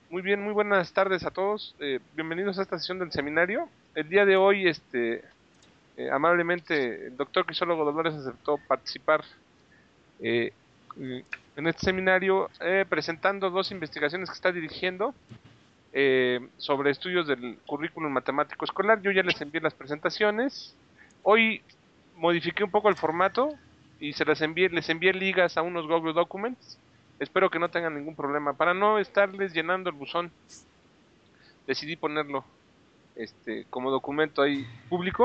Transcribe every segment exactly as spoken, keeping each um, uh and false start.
Muy bien, muy buenas tardes a todos. Eh, bienvenidos a esta sesión del seminario. El día de hoy, este, eh, amablemente, el doctor Crisólogo Dolores aceptó participar eh, eh, en este seminario eh, presentando dos investigaciones que está dirigiendo eh, sobre estudios del currículum matemático escolar. Yo ya les envié las presentaciones. Hoy modifiqué un poco el formato y se las envié, les envié ligas a unos Google Documents. Espero que no tengan ningún problema. Para no estarles llenando el buzón, decidí ponerlo este, como documento ahí público.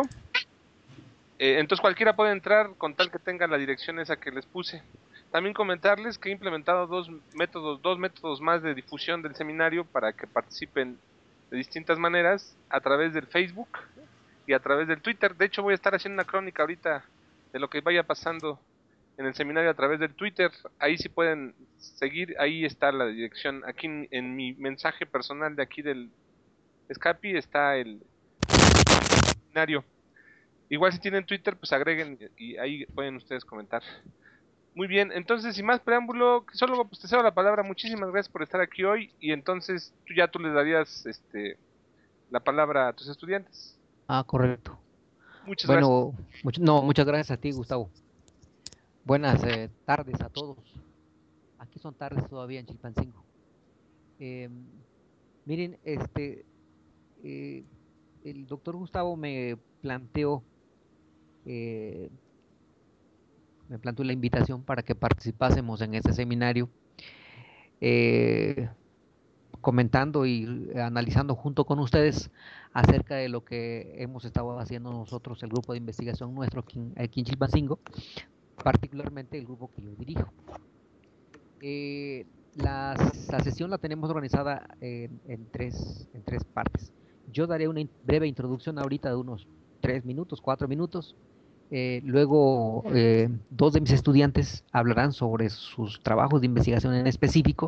Eh, entonces cualquiera puede entrar con tal que tenga la dirección esa que les puse. También comentarles que he implementado dos métodos, dos métodos más de difusión del seminario para que participen de distintas maneras a través del Facebook y a través del Twitter. De hecho, voy a estar haciendo una crónica ahorita de lo que vaya pasando en el seminario a través del Twitter. Ahí sí pueden seguir, ahí está la dirección. Aquí en, en mi mensaje personal de aquí del Scapi está el seminario. Igual si tienen Twitter, pues agreguen y ahí pueden ustedes comentar. Muy bien, entonces sin más preámbulo, solo pues te cedo la palabra. Muchísimas gracias por estar aquí hoy y entonces tú ya tú les darías este la palabra a tus estudiantes. Ah, correcto. Muchas gracias. Bueno, much- no, muchas gracias a ti, Gustavo. Buenas eh, tardes a todos. Aquí son tardes todavía en Chilpancingo. Eh, miren, este, eh, el doctor Gustavo me planteó, eh, me planteó la invitación para que participásemos en este seminario, eh, comentando y analizando junto con ustedes acerca de lo que hemos estado haciendo nosotros, el grupo de investigación nuestro aquí en, aquí en Chilpancingo, particularmente el grupo que yo dirijo. Eh, la, la, sesión la tenemos organizada en, en, tres, en tres partes. Yo daré una in breve introducción ahorita de unos tres minutos, cuatro minutos. Eh, luego, eh, dos de mis estudiantes hablarán sobre sus trabajos de investigación en específico.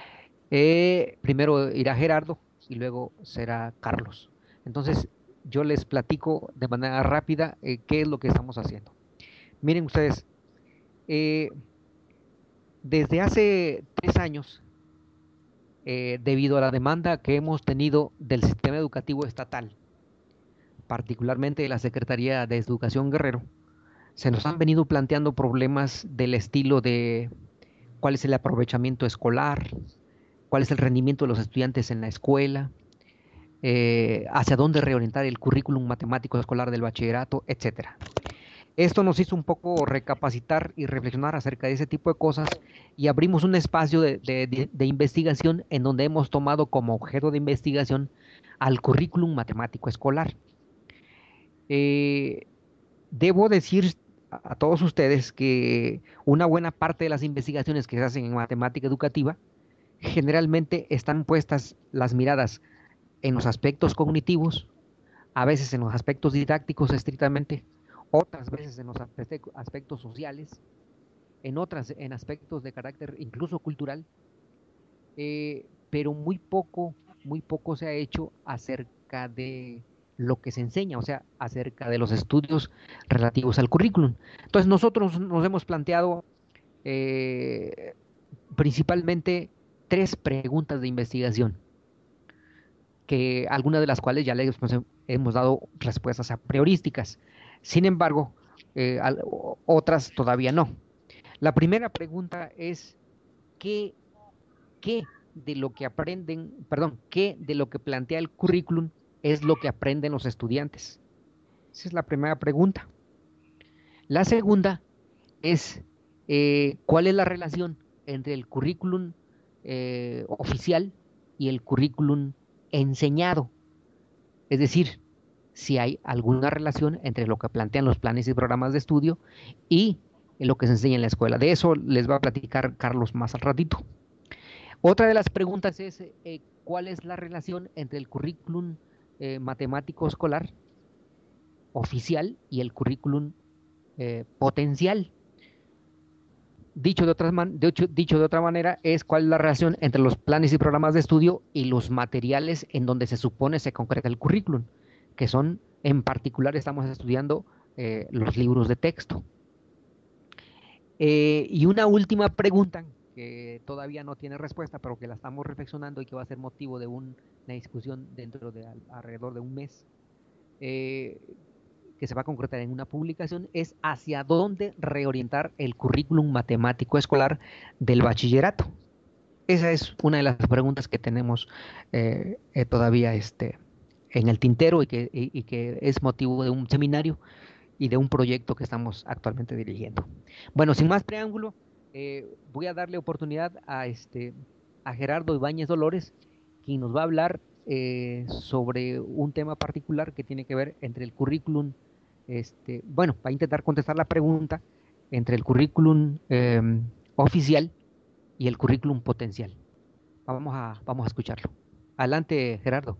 Eh, primero irá Gerardo y luego será Carlos. Entonces, yo les platico de manera rápida eh, qué es lo que estamos haciendo. Miren ustedes, eh, desde hace tres años, eh, debido a la demanda que hemos tenido del sistema educativo estatal, particularmente de la Secretaría de Educación Guerrero, se nos han venido planteando problemas del estilo de cuál es el aprovechamiento escolar, cuál es el rendimiento de los estudiantes en la escuela, eh, hacia dónde reorientar el currículum matemático escolar del bachillerato, etcétera. Esto nos hizo un poco recapacitar y reflexionar acerca de ese tipo de cosas y abrimos un espacio de, de, de, de investigación en donde hemos tomado como objeto de investigación al currículum matemático escolar. Eh, debo decir a, a todos ustedes que una buena parte de las investigaciones que se hacen en matemática educativa generalmente están puestas las miradas en los aspectos cognitivos, a veces en los aspectos didácticos estrictamente, otras veces en los aspectos sociales, en otras en aspectos de carácter incluso cultural, eh, pero muy poco, muy poco se ha hecho acerca de lo que se enseña, o sea, acerca de los estudios relativos al currículum. Entonces nosotros nos hemos planteado eh, principalmente tres preguntas de investigación, que algunas de las cuales ya les pues, hemos dado respuestas a priorísticas. Sin embargo, eh, al, otras todavía no. La primera pregunta es, ¿qué, qué de lo que aprenden, perdón, qué de lo que plantea el currículum es lo que aprenden los estudiantes? Esa es la primera pregunta. La segunda es, eh, ¿cuál es la relación entre el currículum eh, oficial y el currículum enseñado? Es decir, si hay alguna relación entre lo que plantean los planes y programas de estudio y lo que se enseña en la escuela. De eso les va a platicar Carlos más al ratito. Otra de las preguntas es, eh, ¿cuál es la relación entre el currículum eh, matemático escolar oficial y el currículum eh, potencial? Dicho de, otras man de hecho, dicho de otra manera, es cuál es la relación entre los planes y programas de estudio y los materiales en donde se supone se concreta el currículum, que son, en particular, estamos estudiando eh, los libros de texto. Eh, y una última pregunta que todavía no tiene respuesta, pero que la estamos reflexionando y que va a ser motivo de un, una discusión dentro de al, alrededor de un mes, eh, que se va a concretar en una publicación, es hacia dónde reorientar el currículum matemático escolar del bachillerato. Esa es una de las preguntas que tenemos eh, eh, todavía este, en el tintero y que, y, y que es motivo de un seminario y de un proyecto que estamos actualmente dirigiendo. Bueno, sin más preámbulo, eh, voy a darle oportunidad a, este, a Gerardo Ibáñez Dolores, quien nos va a hablar eh, sobre un tema particular que tiene que ver entre el currículum, este, bueno, va a intentar contestar la pregunta entre el currículum eh, oficial y el currículum potencial. Vamos a, vamos a escucharlo. Adelante, Gerardo.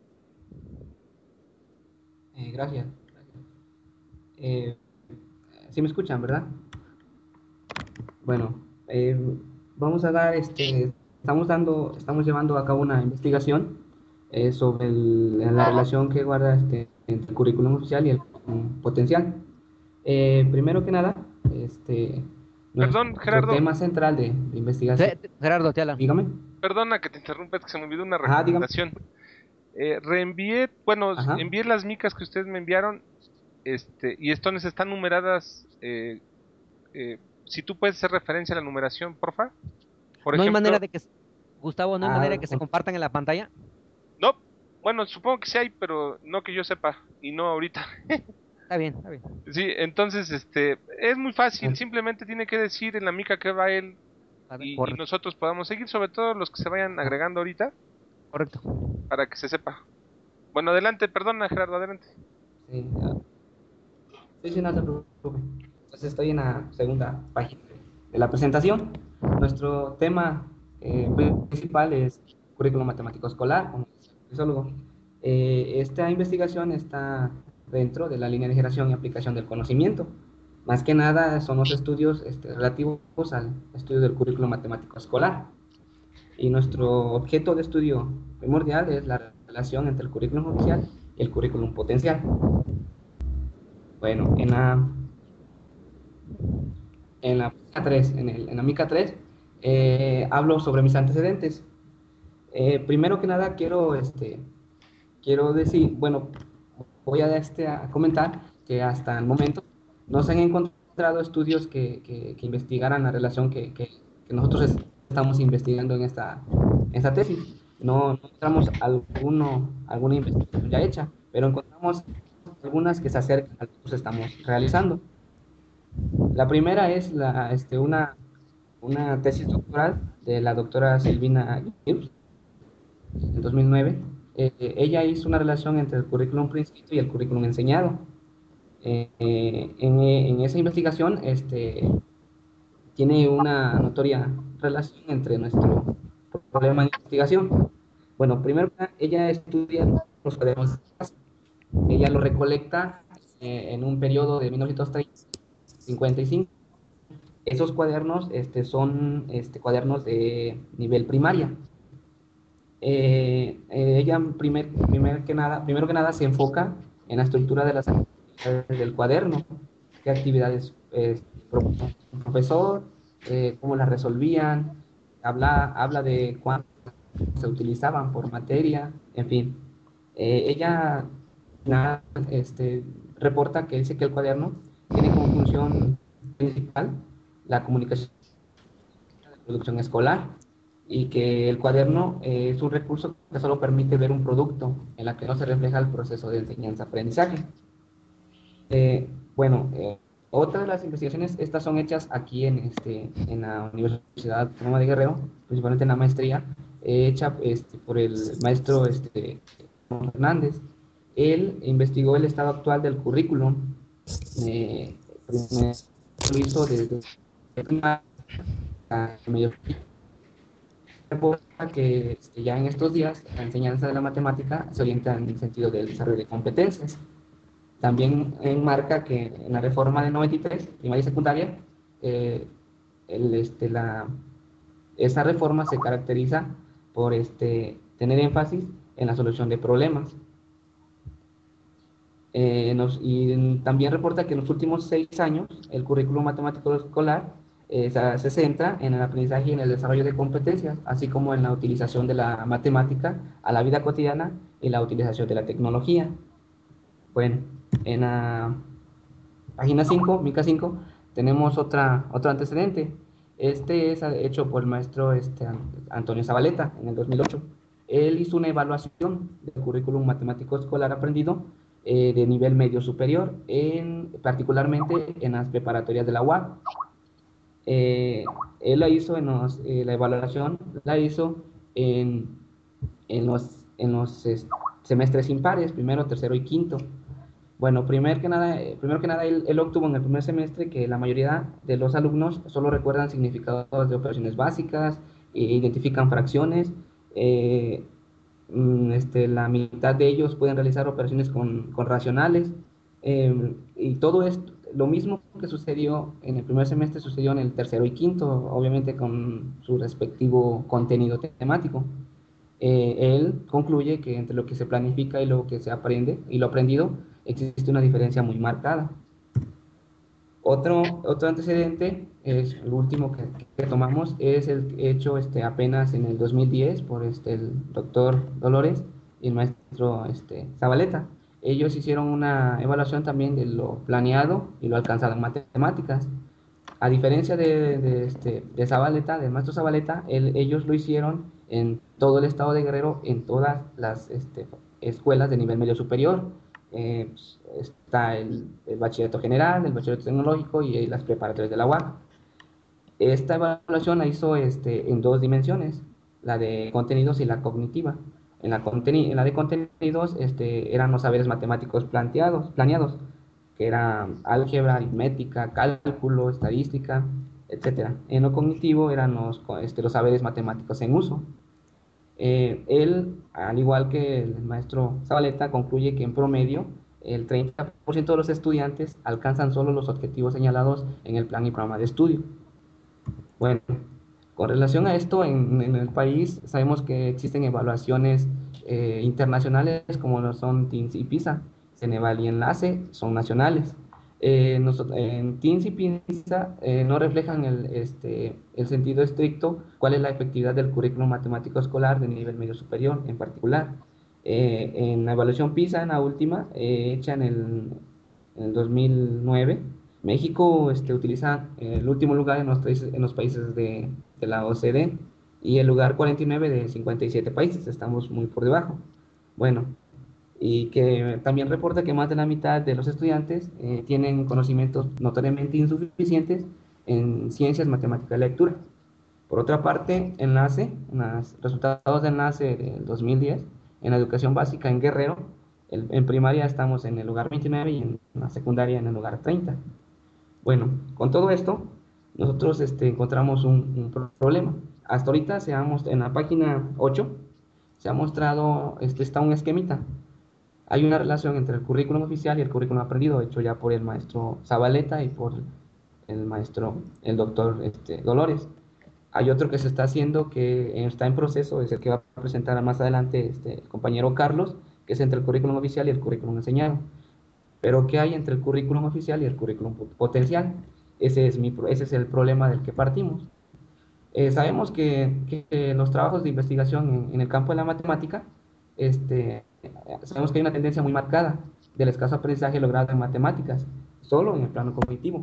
Eh, gracias. Eh, ¿Sí me escuchan, verdad? Bueno, eh, vamos a dar, este, estamos dando, estamos llevando a cabo una investigación eh, sobre el- la relación que guarda este, entre el currículum oficial y el currículum potencial. Eh, primero que nada, este, Perdón, nuestro Gerardo, tema central de, de investigación, Gerardo, te habla. dígame. perdona que te interrumpa, es que se me olvidó una Ajá, dígame. recomendación. Eh, reenvié, bueno, Ajá. envié las micas que ustedes me enviaron, este, y estas están numeradas. Eh, eh, si tú puedes hacer referencia a la numeración, porfa. Por No hay manera ejemplo, de que, Gustavo, no hay manera Ah, de que se compartan en la pantalla. no, bueno, supongo que sí hay, pero no que yo sepa, y no ahorita. Está bien, está bien. Sí, entonces, este, es muy fácil, eh, simplemente tiene que decir en la mica que va él y, y Correcto, nosotros podamos seguir, sobre todo los que se vayan agregando ahorita, correcto. para que se sepa. Bueno, adelante, perdona, Gerardo, adelante. sí, ah, sí, sí, no se preocupe. Pues estoy en la segunda página de la presentación. Nuestro tema eh, principal es currículum matemático escolar, como dice el fisiólogo. Eh, esta investigación está dentro de la línea de generación y aplicación del conocimiento. Más que nada son los estudios este, relativos al estudio del currículum matemático escolar. Y nuestro objeto de estudio primordial es la relación entre el currículum oficial y el currículum potencial. Bueno, en la en la mica tres, en, el, en la mica tres, eh, hablo sobre mis antecedentes. Eh, primero que nada quiero, este, quiero decir, bueno, voy a, este, a comentar que hasta el momento no se han encontrado estudios que, que, que investigaran la relación que, que, que, nosotros estamos investigando en esta, en esta tesis. No, no encontramos alguno, alguna investigación ya hecha, pero encontramos algunas que se acercan a lo que nosotros estamos realizando. La primera es la, este, una, una tesis doctoral de la doctora Silvina Gibbs en dos mil nueve. Eh, ella hizo una relación entre el currículum prescrito y el currículum enseñado. Eh, eh, en, en, esa investigación este, tiene una notoria relación entre nuestro problema de investigación. Bueno, primero ella estudia los cuadernos de clase. Ella lo recolecta eh, en un periodo de mil novecientos treinta a cincuenta y cinco. Esos cuadernos este, son este, cuadernos de nivel primaria. Eh, eh, ella primer, primer que nada, primero que nada se enfoca en la estructura de las actividades del cuaderno, qué actividades eh, proponía el profesor, eh, cómo las resolvían, habla, habla de cuánto se utilizaban por materia, en fin. Eh, ella nada, este, reporta que dice que el cuaderno tiene como función principal la comunicación de producción escolar y que el cuaderno eh, es un recurso que solo permite ver un producto en la que no se refleja el proceso de enseñanza-aprendizaje. Eh, bueno, eh, otra de las investigaciones, estas son hechas aquí en, este, en la Universidad Autónoma de Guerrero, principalmente en la maestría, eh, hecha este, por el maestro este, Hernández. Él investigó el estado actual del currículum, eh, lo hizo desde primaria a medio reporta que este, ya en estos días la enseñanza de la matemática se orienta en el sentido del desarrollo de competencias. También enmarca que en la reforma del noventa y tres, primaria y secundaria, eh, el, este, la, esa reforma se caracteriza por este, tener énfasis en la solución de problemas. Eh, nos, y también reporta que en los últimos seis años el currículo matemático escolar eh, se, se centra en el aprendizaje y en el desarrollo de competencias, así como en la utilización de la matemática a la vida cotidiana y la utilización de la tecnología. Bueno, en la página cinco, Mica cinco, tenemos otra, otro antecedente. Este es hecho por el maestro este, Antonio Zabaleta en el dos mil ocho. Él hizo una evaluación del currículum matemático escolar aprendido eh, de nivel medio superior, en, particularmente en las preparatorias de la U A C. Eh, él la hizo en los, eh, la evaluación la hizo en, en los, en los eh, semestres impares, primero, tercero y quinto. Bueno, primero que nada, eh, primero que nada él, él obtuvo en el primer semestre que la mayoría de los alumnos solo recuerdan significados de operaciones básicas, e identifican fracciones, eh, mm, este, la mitad de ellos pueden realizar operaciones con, con racionales, eh, y todo esto, lo mismo que sucedió en el primer semestre, sucedió en el tercero y quinto, obviamente con su respectivo contenido temático. Eh, él concluye que entre lo que se planifica y lo que se aprende y lo aprendido existe una diferencia muy marcada. Otro, otro antecedente, es el último que, que tomamos, es el hecho este, apenas en el dos mil diez por este, el doctor Dolores y el maestro este, Zabaleta. Ellos hicieron una evaluación también de lo planeado y lo alcanzado en matemáticas. A diferencia de, de, este, de Zabaleta, del maestro Zabaleta, él, ellos lo hicieron en todo el estado de Guerrero, en todas las este, escuelas de nivel medio superior. Eh, pues, está el, el bachillerato general, el bachillerato tecnológico y las preparatorias de la U A C. Esta evaluación la hizo este, en dos dimensiones, la de contenidos y la cognitiva. En la, conteni en la de contenidos este, eran los saberes matemáticos planteados, planeados, que era álgebra, aritmética, cálculo, estadística, etcétera. En lo cognitivo eran los, este, los saberes matemáticos en uso. Eh, él, al igual que el maestro Zabaleta, concluye que en promedio el treinta por ciento de los estudiantes alcanzan solo los objetivos señalados en el plan y programa de estudio. Bueno, con relación a esto, en, en el país sabemos que existen evaluaciones eh, internacionales como lo son TIMSS y PISA. Ceneval y Enlace son nacionales. Eh, nosotros, en TIMSS y PISA eh, no reflejan el, este, el sentido estricto cuál es la efectividad del currículum matemático escolar de nivel medio superior en particular. Eh, en la evaluación PISA, en la última, eh, hecha en el, en el dos mil nueve, México este, utiliza el último lugar en los países, en los países de, de la O C D y el lugar cuarenta y nueve de cincuenta y siete países, estamos muy por debajo. Bueno, y que también reporta que más de la mitad de los estudiantes eh, tienen conocimientos notoriamente insuficientes en ciencias, matemáticas y lectura. Por otra parte, enlace, en los resultados de enlace del dos mil diez, en la educación básica en Guerrero, el, en primaria estamos en el lugar veintinueve y en la secundaria en el lugar treinta. Bueno, con todo esto, nosotros este, encontramos un, un problema. Hasta ahorita se ha mostrado, en la página ocho, se ha mostrado, este, está un esquemita. Hay una relación entre el currículum oficial y el currículum aprendido, hecho ya por el maestro Zabaleta y por el maestro, el doctor este, Dolores. Hay otro que se está haciendo, que está en proceso, es el que va a presentar más adelante este, el compañero Carlos, que es entre el currículum oficial y el currículum enseñado. Pero ¿qué hay entre el currículum oficial y el currículum potencial? Ese es, mi, ese es el problema del que partimos. Eh, sabemos que, que, los trabajos de investigación en, en, el campo de la matemática, este, sabemos que hay una tendencia muy marcada del escaso aprendizaje logrado en matemáticas, solo en el plano cognitivo.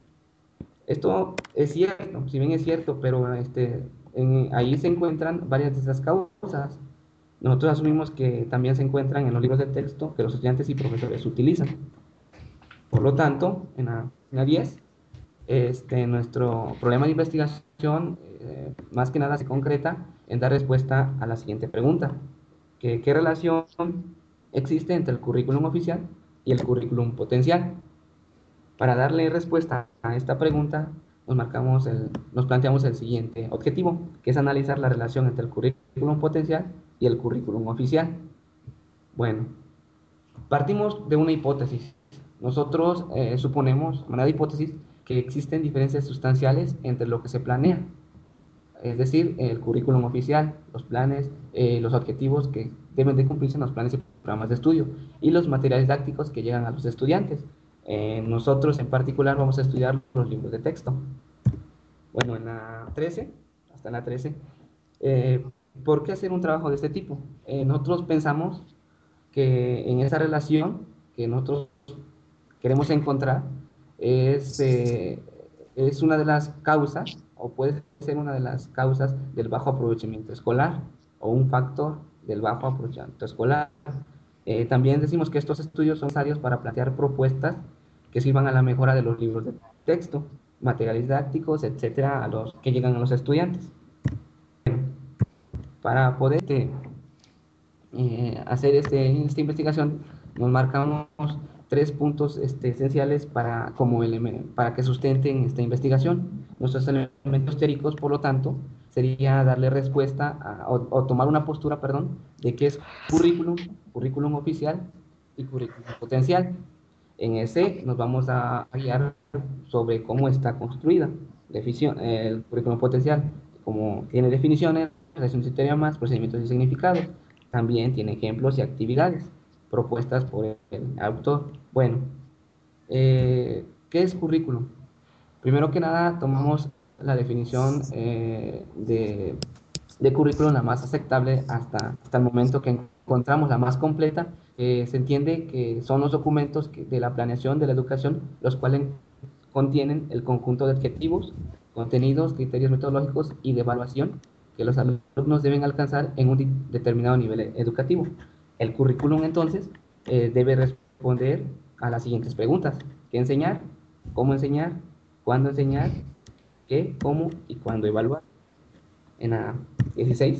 Esto es cierto, si bien es cierto, pero este, en, ahí se encuentran varias de esas causas. Nosotros asumimos que también se encuentran en los libros de texto que los estudiantes y profesores utilizan. Por lo tanto, en la, en la diez, este, nuestro problema de investigación eh, más que nada se concreta en dar respuesta a la siguiente pregunta: ¿Qué, qué relación existe entre el currículum oficial y el currículum potencial? Para darle respuesta a esta pregunta, nos, marcamos el, nos planteamos el siguiente objetivo, que es analizar la relación entre el currículum potencial y el currículum oficial. Bueno, partimos de una hipótesis. Nosotros eh, suponemos, de manera de hipótesis, que existen diferencias sustanciales entre lo que se planea, es decir, el currículum oficial, los planes, eh, los objetivos que deben de cumplirse en los planes y programas de estudio, y los materiales didácticos que llegan a los estudiantes. Eh, nosotros en particular vamos a estudiar los libros de texto. Bueno, en la trece, hasta la trece, eh, ¿por qué hacer un trabajo de este tipo? Eh, nosotros pensamos que en esa relación que nosotros queremos encontrar es, eh, es una de las causas, o puede ser una de las causas del bajo aprovechamiento escolar, o un factor del bajo aprovechamiento escolar. Eh, también decimos que estos estudios son necesarios para plantear propuestas que sirvan a la mejora de los libros de texto, materiales didácticos, etcétera, a los que llegan a los estudiantes. Para poder este, eh, hacer este, esta investigación, nos marcamos tres puntos este, esenciales para, como para que sustenten esta investigación. Nuestros elementos teóricos, por lo tanto, sería darle respuesta a, o, o tomar una postura, perdón, de qué es currículum, currículum oficial y currículum potencial. En ese nos vamos a guiar sobre cómo está construida el currículum potencial, como tiene definiciones, relaciones y teoremas, procedimientos y significados. También tiene ejemplos y actividades propuestas por el autor. Bueno, eh, ¿qué es currículum? Primero que nada, tomamos la definición eh, de, de currículum la más aceptable hasta, hasta el momento que encontramos la más completa. Eh, se entiende que son los documentos que, de la planeación de la educación, los cuales contienen el conjunto de objetivos, contenidos, criterios metodológicos y de evaluación que los alumnos deben alcanzar en un determinado nivel educativo. El currículum, entonces, eh, debe responder a las siguientes preguntas: ¿qué enseñar? ¿Cómo enseñar? ¿Cuándo enseñar? ¿Qué? ¿Cómo? ¿Y cuándo evaluar? En la dieciséis,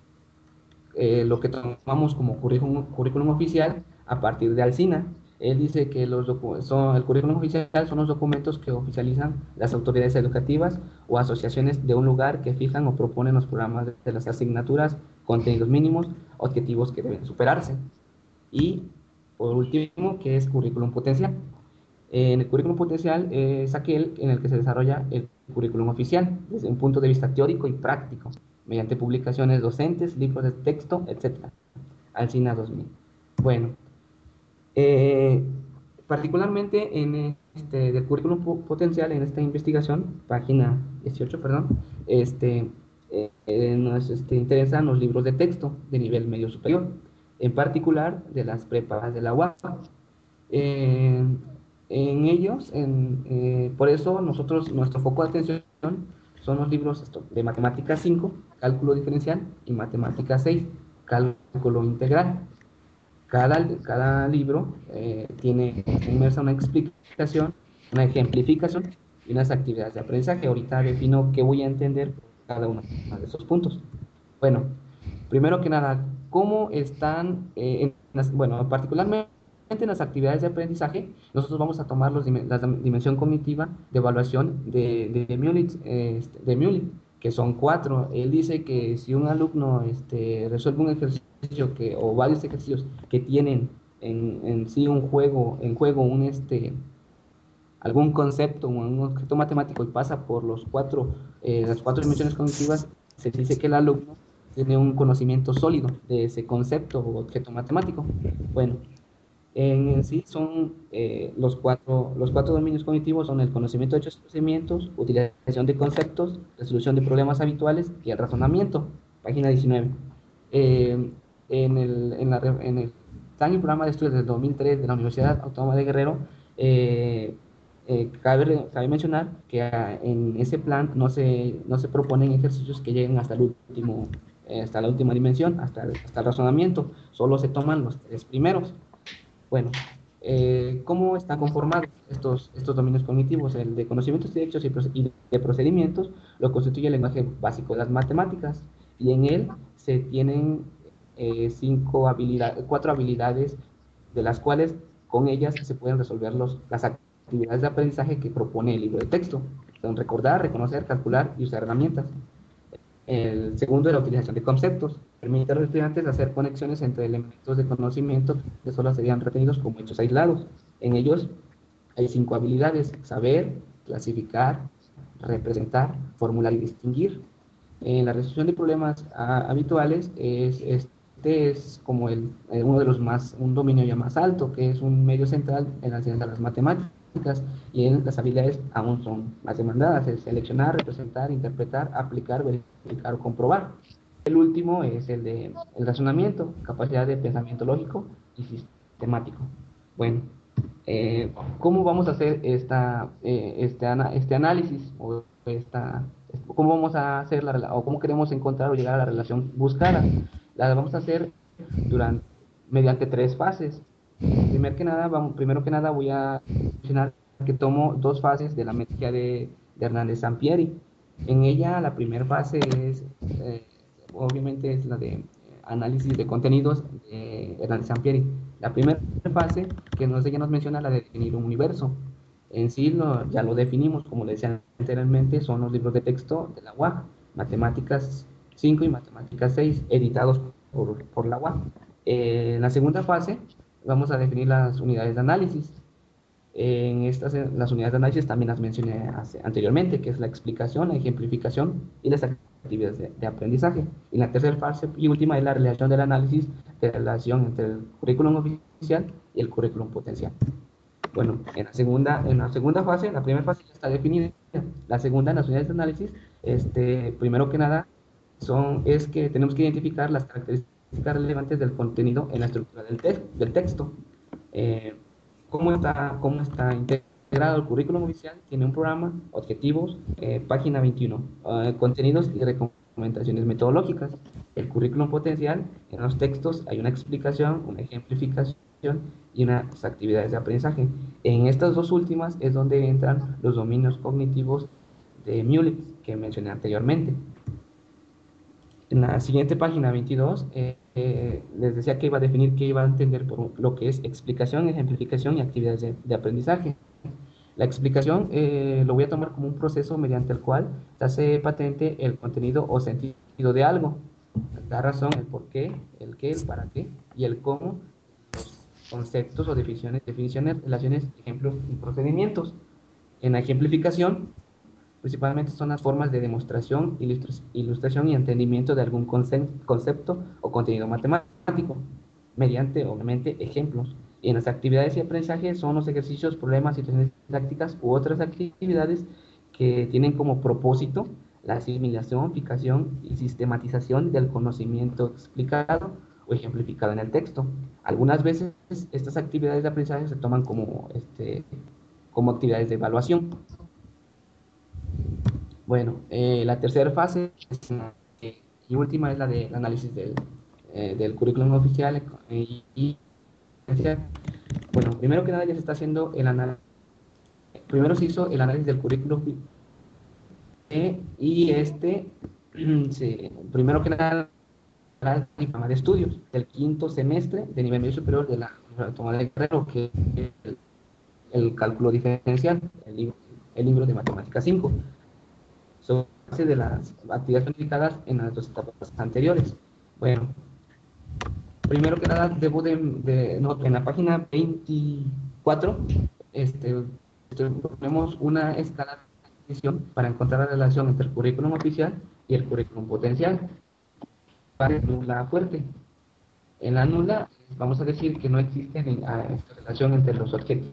eh, lo que tomamos como currículum, currículum oficial a partir de Alsina. Él dice que los son, el currículum oficial son los documentos que oficializan las autoridades educativas o asociaciones de un lugar que fijan o proponen los programas de, de las asignaturas, contenidos mínimos, objetivos que deben superarse. Y por último, ¿qué es currículum potencial? Eh, en el currículum potencial eh, es aquel en el que se desarrolla el currículum oficial desde un punto de vista teórico y práctico, mediante publicaciones docentes, libros de texto, etcétera. Alsina dos mil. Bueno, eh, particularmente en este del currículum potencial, en esta investigación, página dieciocho, perdón, este, eh, eh, nos este, interesan los libros de texto de nivel medio superior, en particular de las prepas de la U A P. Eh, en ellos, en, eh, por eso nosotros, nuestro foco de atención son los libros esto, de matemáticas cinco, cálculo diferencial, y matemáticas seis, cálculo integral. Cada, cada libro eh, tiene inmersa una explicación, una ejemplificación y unas actividades de aprendizaje. Ahorita defino qué voy a entender por cada uno de esos puntos. Bueno, primero que nada, ¿cómo están, eh, en las, bueno, particularmente en las actividades de aprendizaje, nosotros vamos a tomar los, la dimensión cognitiva de evaluación de, de, Mueller, eh, de Mueller, que son cuatro? Él dice que si un alumno este, resuelve un ejercicio que, o varios ejercicios que tienen en, en sí un juego, en juego un este, algún concepto o un objeto matemático y pasa por los cuatro, eh, las cuatro dimensiones cognitivas, se dice que el alumno tiene un conocimiento sólido de ese concepto o objeto matemático. Bueno, en, en sí son eh, los, cuatro, los cuatro dominios cognitivos son el conocimiento de hechos y procedimientos, utilización de conceptos, resolución de problemas habituales y el razonamiento. Página diecinueve. Eh, en, el, en, la, en el plan y programa de estudios del dos mil tres de la Universidad Autónoma de Guerrero, eh, eh, cabe, cabe mencionar que a, en ese plan no se, no se proponen ejercicios que lleguen hasta el último, eh, hasta la última dimensión, hasta el, hasta el razonamiento. Solo se toman los tres primeros. Bueno, eh, ¿cómo están conformados estos, estos dominios cognitivos? El de conocimientos directos y de procedimientos lo constituye el lenguaje básico de las matemáticas, y en él se tienen eh, cinco habilidades, cuatro habilidades, de las cuales con ellas se pueden resolver los, las actividades de aprendizaje que propone el libro de texto. Son recordar, reconocer, calcular y usar herramientas. El segundo es la utilización de conceptos. Permite a los estudiantes hacer conexiones entre elementos de conocimiento que solo serían retenidos como hechos aislados. En ellos hay cinco habilidades: saber, clasificar, representar, formular y distinguir. En la resolución de problemas a, habituales, es, este es como el, uno de los más, un dominio ya más alto, que es un medio central en la ciencia de las matemáticas. y en las habilidades aún son más demandadas: es seleccionar, representar, interpretar, aplicar, verificar o comprobar. El último es el de el razonamiento, capacidad de pensamiento lógico y sistemático. Bueno, eh, ¿cómo vamos a hacer esta, eh, este, ana- este análisis o esta, cómo vamos a hacer la, rela- o cómo queremos encontrar o llegar a la relación buscada? La vamos a hacer durante, mediante tres fases. Primero que nada, vamos, primero que nada voy a mencionar que tomo dos fases de la metodología de, de Hernández Sampieri. En ella, la primera fase es, eh, obviamente, es la de eh, análisis de contenidos de Hernández Sampieri. La primera fase, que nos, ella nos menciona, la de definir un universo. En sí, lo, ya lo definimos, como le decía anteriormente, son los libros de texto de la U A C, Matemáticas cinco y Matemáticas seis, editados por, por la U A C. Eh, en la segunda fase, vamos a definir las unidades de análisis. En estas, las unidades de análisis también las mencioné hace, anteriormente, que es la explicación, la ejemplificación y las actividades de, de aprendizaje. Y la tercera fase y última es la relación del análisis de relación entre el currículum oficial y el currículum potencial. Bueno, en la segunda, en la segunda fase, la primera fase ya está definida. La segunda, en las unidades de análisis, este, primero que nada, son, es que tenemos que identificar las características relevantes del contenido en la estructura del, te del texto. Eh, ¿cómo, está, ¿Cómo está integrado el currículum oficial? Tiene un programa, objetivos, eh, página veintiuno, eh, contenidos y recomendaciones metodológicas. El currículum potencial, en los textos hay una explicación, una ejemplificación y unas actividades de aprendizaje. En estas dos últimas es donde entran los dominios cognitivos de Mueller que mencioné anteriormente. En la siguiente página veintidós, eh, eh, les decía que iba a definir qué iba a entender por lo que es explicación, ejemplificación y actividades de, de aprendizaje. La explicación eh, lo voy a tomar como un proceso mediante el cual se hace patente el contenido o sentido de algo. La razón, el por qué, el qué, el para qué y el cómo, los conceptos o definiciones, definiciones, relaciones, ejemplos y procedimientos. En la ejemplificación, principalmente son las formas de demostración, ilustración y entendimiento de algún concepto o contenido matemático, mediante, obviamente, ejemplos. Y en las actividades y aprendizaje son los ejercicios, problemas, situaciones didácticas u otras actividades que tienen como propósito la asimilación, fijación y sistematización del conocimiento explicado o ejemplificado en el texto. Algunas veces estas actividades de aprendizaje se toman como, este, como actividades de evaluación. Bueno, eh, la tercera fase es, eh, y última es la del análisis del, eh, del currículum oficial eh, y, y bueno, primero que nada ya se está haciendo el análisis. Primero se hizo el análisis del currículum eh, y este, se, primero que nada, el diploma de estudios del quinto semestre de nivel medio superior de la, la toma de carrera, que es el, el cálculo diferencial, el libro, el libro de matemáticas cinco. Son base de las actividades planificadas en las dos etapas anteriores. Bueno, primero que nada, debo de, de no, en la página veinticuatro, este, tenemos una escala de definición para encontrar la relación entre el currículum oficial y el currículum potencial. Para nula fuerte. En la nula, vamos a decir que no existe ni, a, esta relación entre los objetivos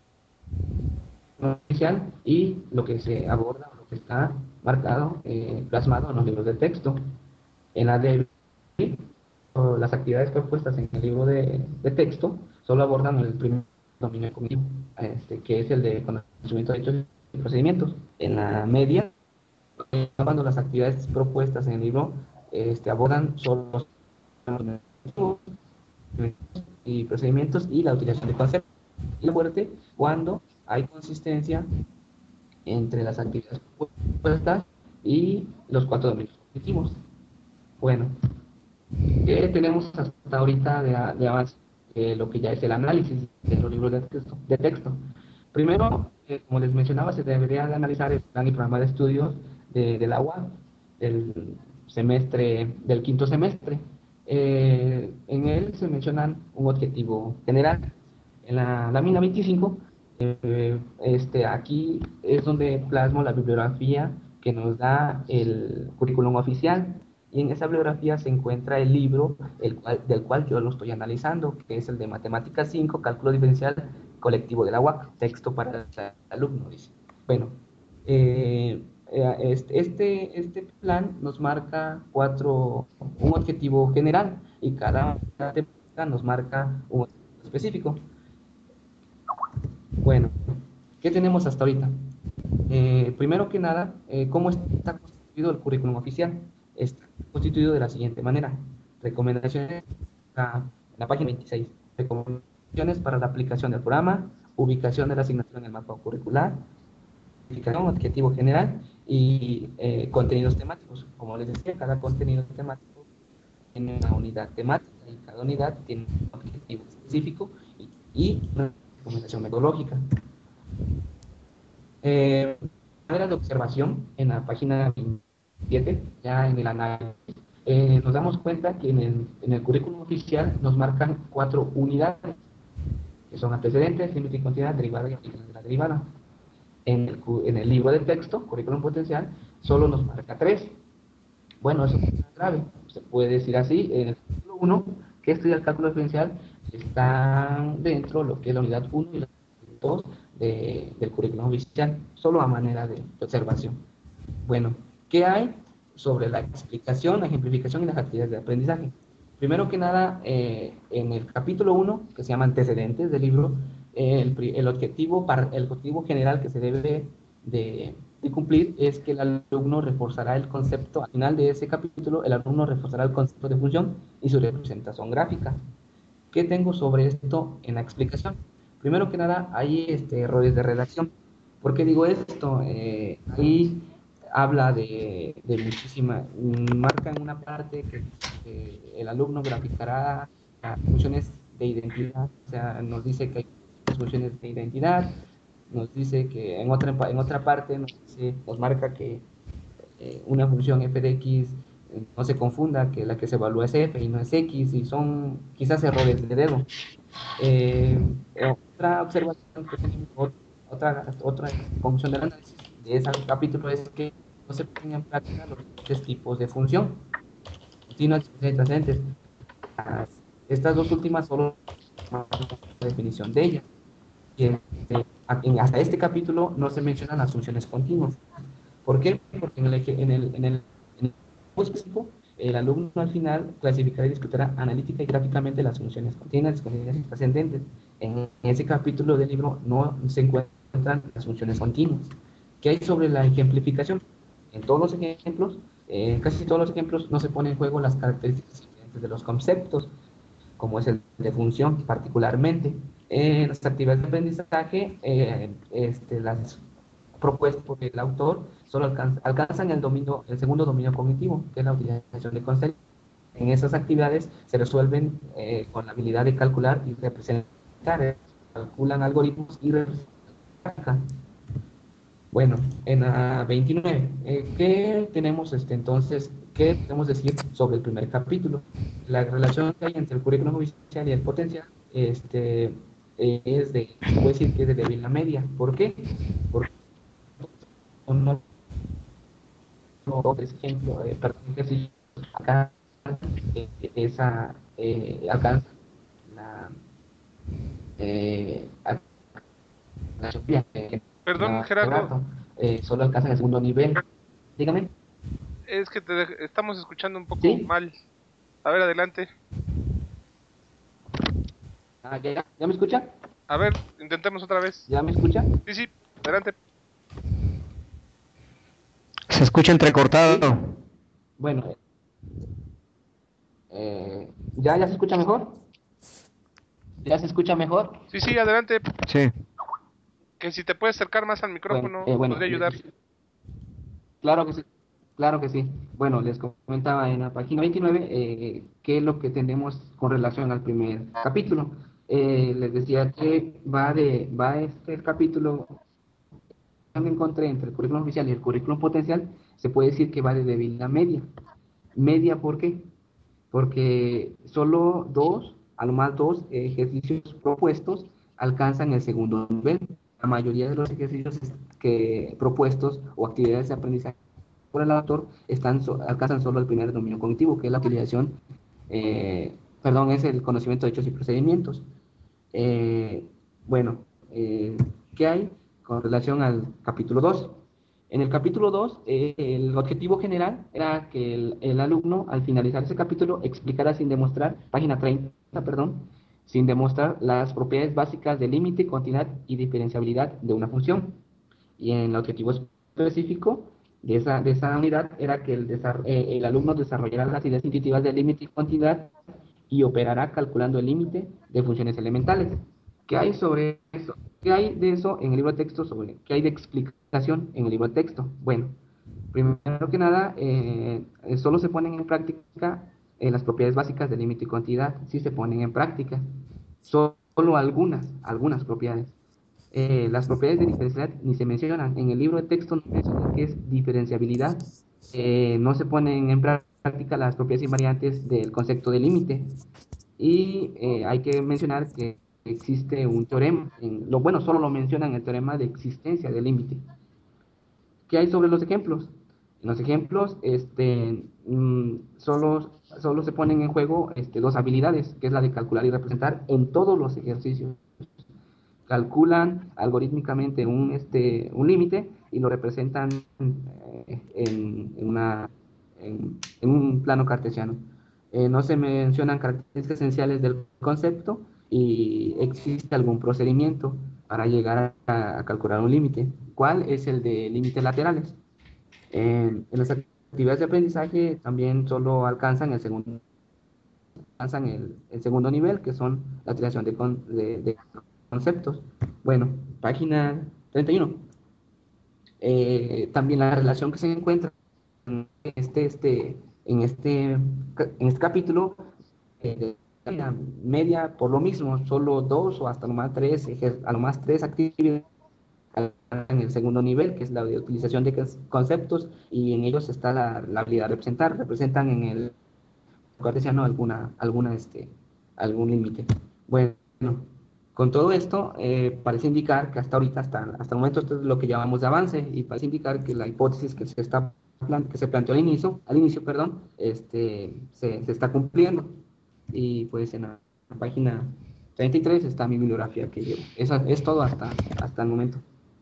oficial y lo que se aborda, lo que está marcado, eh, plasmado en los libros de texto. En la de las actividades propuestas en el libro de, de texto solo abordan el primer dominio cognitivo, este, que es el de conocimiento de hechos y procedimientos. En la media, cuando las actividades propuestas en el libro este, abordan solo los y procedimientos y la utilización de conceptos. Y la fuerte, cuando hay consistencia entre las actividades propuestas y los cuatro dominios cognitivos. Bueno, ¿qué tenemos hasta ahorita de, de avance? Eh, lo que ya es el análisis de los libros de texto. De texto. Primero, eh, como les mencionaba, se debería de analizar el plan y programa de estudios de, de la U A del semestre, del quinto semestre. Eh, en él se mencionan un objetivo general. En la lámina veinticinco, eh, este, aquí es donde plasmo la bibliografía que nos da el currículum oficial. Y en esa bibliografía se encuentra el libro el cual, del cual yo lo estoy analizando, que es el de Matemáticas cinco, Cálculo Diferencial colectivo de la U A C, texto para el alumno, dice. Bueno, eh, este, este, este plan nos marca cuatro, un objetivo general, y cada temática nos marca un objetivo específico. Bueno, ¿qué tenemos hasta ahorita? Eh, primero que nada, eh, ¿cómo está constituido el currículum oficial? Está constituido de la siguiente manera. Recomendaciones ah, en la página veintiséis. Recomendaciones para la aplicación del programa, ubicación de la asignatura en el mapa curricular, identificación, objetivo general y eh, contenidos temáticos. Como les decía, cada contenido temático tiene una unidad temática y cada unidad tiene un objetivo específico y, y una recomendación metodológica. Eh, manera de observación en la página veintisiete, ya en el análisis, eh, nos damos cuenta que en el, en el currículum oficial nos marcan cuatro unidades, que son antecedentes, límite y continuidad, derivada y aplicación de la derivada. En el, en el libro de texto, currículum potencial, solo nos marca tres. Bueno, eso es grave, se puede decir así. En el capítulo uno, que estudia el cálculo diferencial, está dentro de lo que es la unidad uno y la unidad dos de, del currículum oficial, solo a manera de observación. Bueno, ¿qué hay sobre la explicación, la ejemplificación y las actividades de aprendizaje? Primero que nada, eh, en el capítulo uno, que se llama antecedentes del libro, eh, el, el, objetivo para, el objetivo general que se debe de, de cumplir es que el alumno reforzará el concepto, al final de ese capítulo, el alumno reforzará el concepto de función y su representación gráfica. ¿Qué tengo sobre esto en la explicación? Primero que nada, hay este, errores de redacción. ¿Por qué digo esto? Eh, ahí habla de, de muchísima, marca en una parte que, que el alumno graficará funciones de identidad, o sea, nos dice que hay funciones de identidad, nos dice que en otra, en otra parte nos, dice, nos marca que eh, una función f de x eh, no se confunda, que la que se evalúa es f y no es x, y son quizás errores de dedo. Eh, otra observación que tenemos, otra, otra conclusión del análisis de ese capítulo es que no se ponen en práctica los diferentes tipos de función, continuas y trascendentes. Estas dos últimas solo la definición de ellas. Y en, en, hasta este capítulo no se mencionan las funciones continuas. ¿Por qué? Porque en el, en el, en el, en el específico, el alumno al final clasificará y discutirá analítica y gráficamente las funciones continuas, continuas y trascendentes. En ese capítulo del libro no se encuentran las funciones continuas. ¿Qué hay sobre la ejemplificación? En todos los ejemplos, en casi todos los ejemplos, no se ponen en juego las características diferentes de los conceptos, como es el de función particularmente. En las actividades de aprendizaje, eh, este, las propuestas por el autor solo alcanza, alcanzan el, dominio, el segundo dominio cognitivo, que es la utilización de conceptos. En esas actividades se resuelven eh, con la habilidad de calcular y representar, eh, calculan algoritmos y representan. Bueno, en la veintinueve, eh, ¿qué tenemos este, entonces? ¿Qué podemos decir sobre el primer capítulo? La relación que hay entre el currículum oficial y el potencial este, eh, es de, se puede decir que es de débil a media. ¿Por qué? Porque no, no, por ejemplo, eh, perdón, ejercicio, acá eh, esa eh, alcanza la eh, la Sofía, eh, Perdón, la Gerardo, eh, solo alcanza el segundo nivel. Dígame. es que te de- estamos escuchando un poco ¿Sí? mal. A ver, adelante. Ah, ¿ya, ¿Ya me escucha? A ver, intentemos otra vez. ¿Ya me escucha? Sí, sí, adelante. Se escucha entrecortado. ¿Sí? Bueno, eh, ¿ya, ¿ya se escucha mejor? ¿Ya se escucha mejor? Sí, sí, adelante. Sí. Que si te puedes acercar más al Bueno, micrófono, eh, bueno, podría ayudar. claro que sí. Claro que sí. Bueno, les comentaba en la página veintinueve eh, qué es lo que tenemos con relación al primer capítulo. Eh, les decía que va de va este capítulo que encontré entre el currículum oficial y el currículum potencial, se puede decir que va de débil a media. Media, ¿por qué? Porque solo dos, a lo más dos ejercicios propuestos alcanzan el segundo nivel. La mayoría de los ejercicios que, propuestos o actividades de aprendizaje por el autor están, alcanzan solo el primer dominio cognitivo, que es la utilización, eh, perdón, es el conocimiento de hechos y procedimientos. Eh, Bueno, eh, ¿qué hay con relación al capítulo dos? En el capítulo dos, eh, el objetivo general era que el, el alumno, al finalizar ese capítulo, explicara sin demostrar, página treinta, perdón, sin demostrar las propiedades básicas de límite, continuidad y diferenciabilidad de una función. Y en el objetivo específico de esa, de esa unidad era que el, eh, el alumno desarrollara las ideas intuitivas de límite y continuidad y operará calculando el límite de funciones elementales. ¿Qué hay sobre eso? ¿Qué hay de eso en el libro de texto? Sobre ¿qué hay de explicación en el libro de texto? Bueno, primero que nada, eh, solo se ponen en práctica eh, las propiedades básicas de límite y continuidad. Sí se ponen en práctica. Solo algunas, algunas propiedades. Eh, las propiedades de diferencialidad ni se mencionan. En el libro de texto no mencionan qué es diferenciabilidad. Eh, no se ponen en práctica las propiedades invariantes del concepto de límite. Y eh, hay que mencionar que existe un teorema. En, lo, bueno, solo lo mencionan el teorema de existencia del límite. ¿Qué hay sobre los ejemplos? En los ejemplos este, mmm, solo, solo se ponen en juego este, dos habilidades, que es la de calcular y representar en todos los ejercicios. Calculan algorítmicamente un, este, un límite y lo representan eh, en, en, una, en, en un plano cartesiano. Eh, no se mencionan características esenciales del concepto y existe algún procedimiento para llegar a, a calcular un límite. ¿Cuál es el de límites laterales? En, en las actividades de aprendizaje también solo alcanzan el segundo, alcanzan el, el segundo nivel, que son la creación de, con, de, de conceptos. Bueno, página treinta y uno. Eh, también la relación que se encuentra en este, este, en este, en este capítulo eh, de media por lo mismo, solo dos o hasta lo más tres, a lo más tres actividades en el segundo nivel, que es la de utilización de conceptos, y en ellos está la, la habilidad de representar, representan en el cartesiano alguna, alguna, este, algún límite. Bueno, con todo esto, eh, parece indicar que hasta ahorita, hasta, hasta el momento, esto es lo que llamamos de avance, y parece indicar que la hipótesis que se, está, que se planteó al inicio, al inicio perdón, este, se, se está cumpliendo. Y pues en la página treinta y tres está mi bibliografía que llevo. Eso es todo hasta, hasta el momento.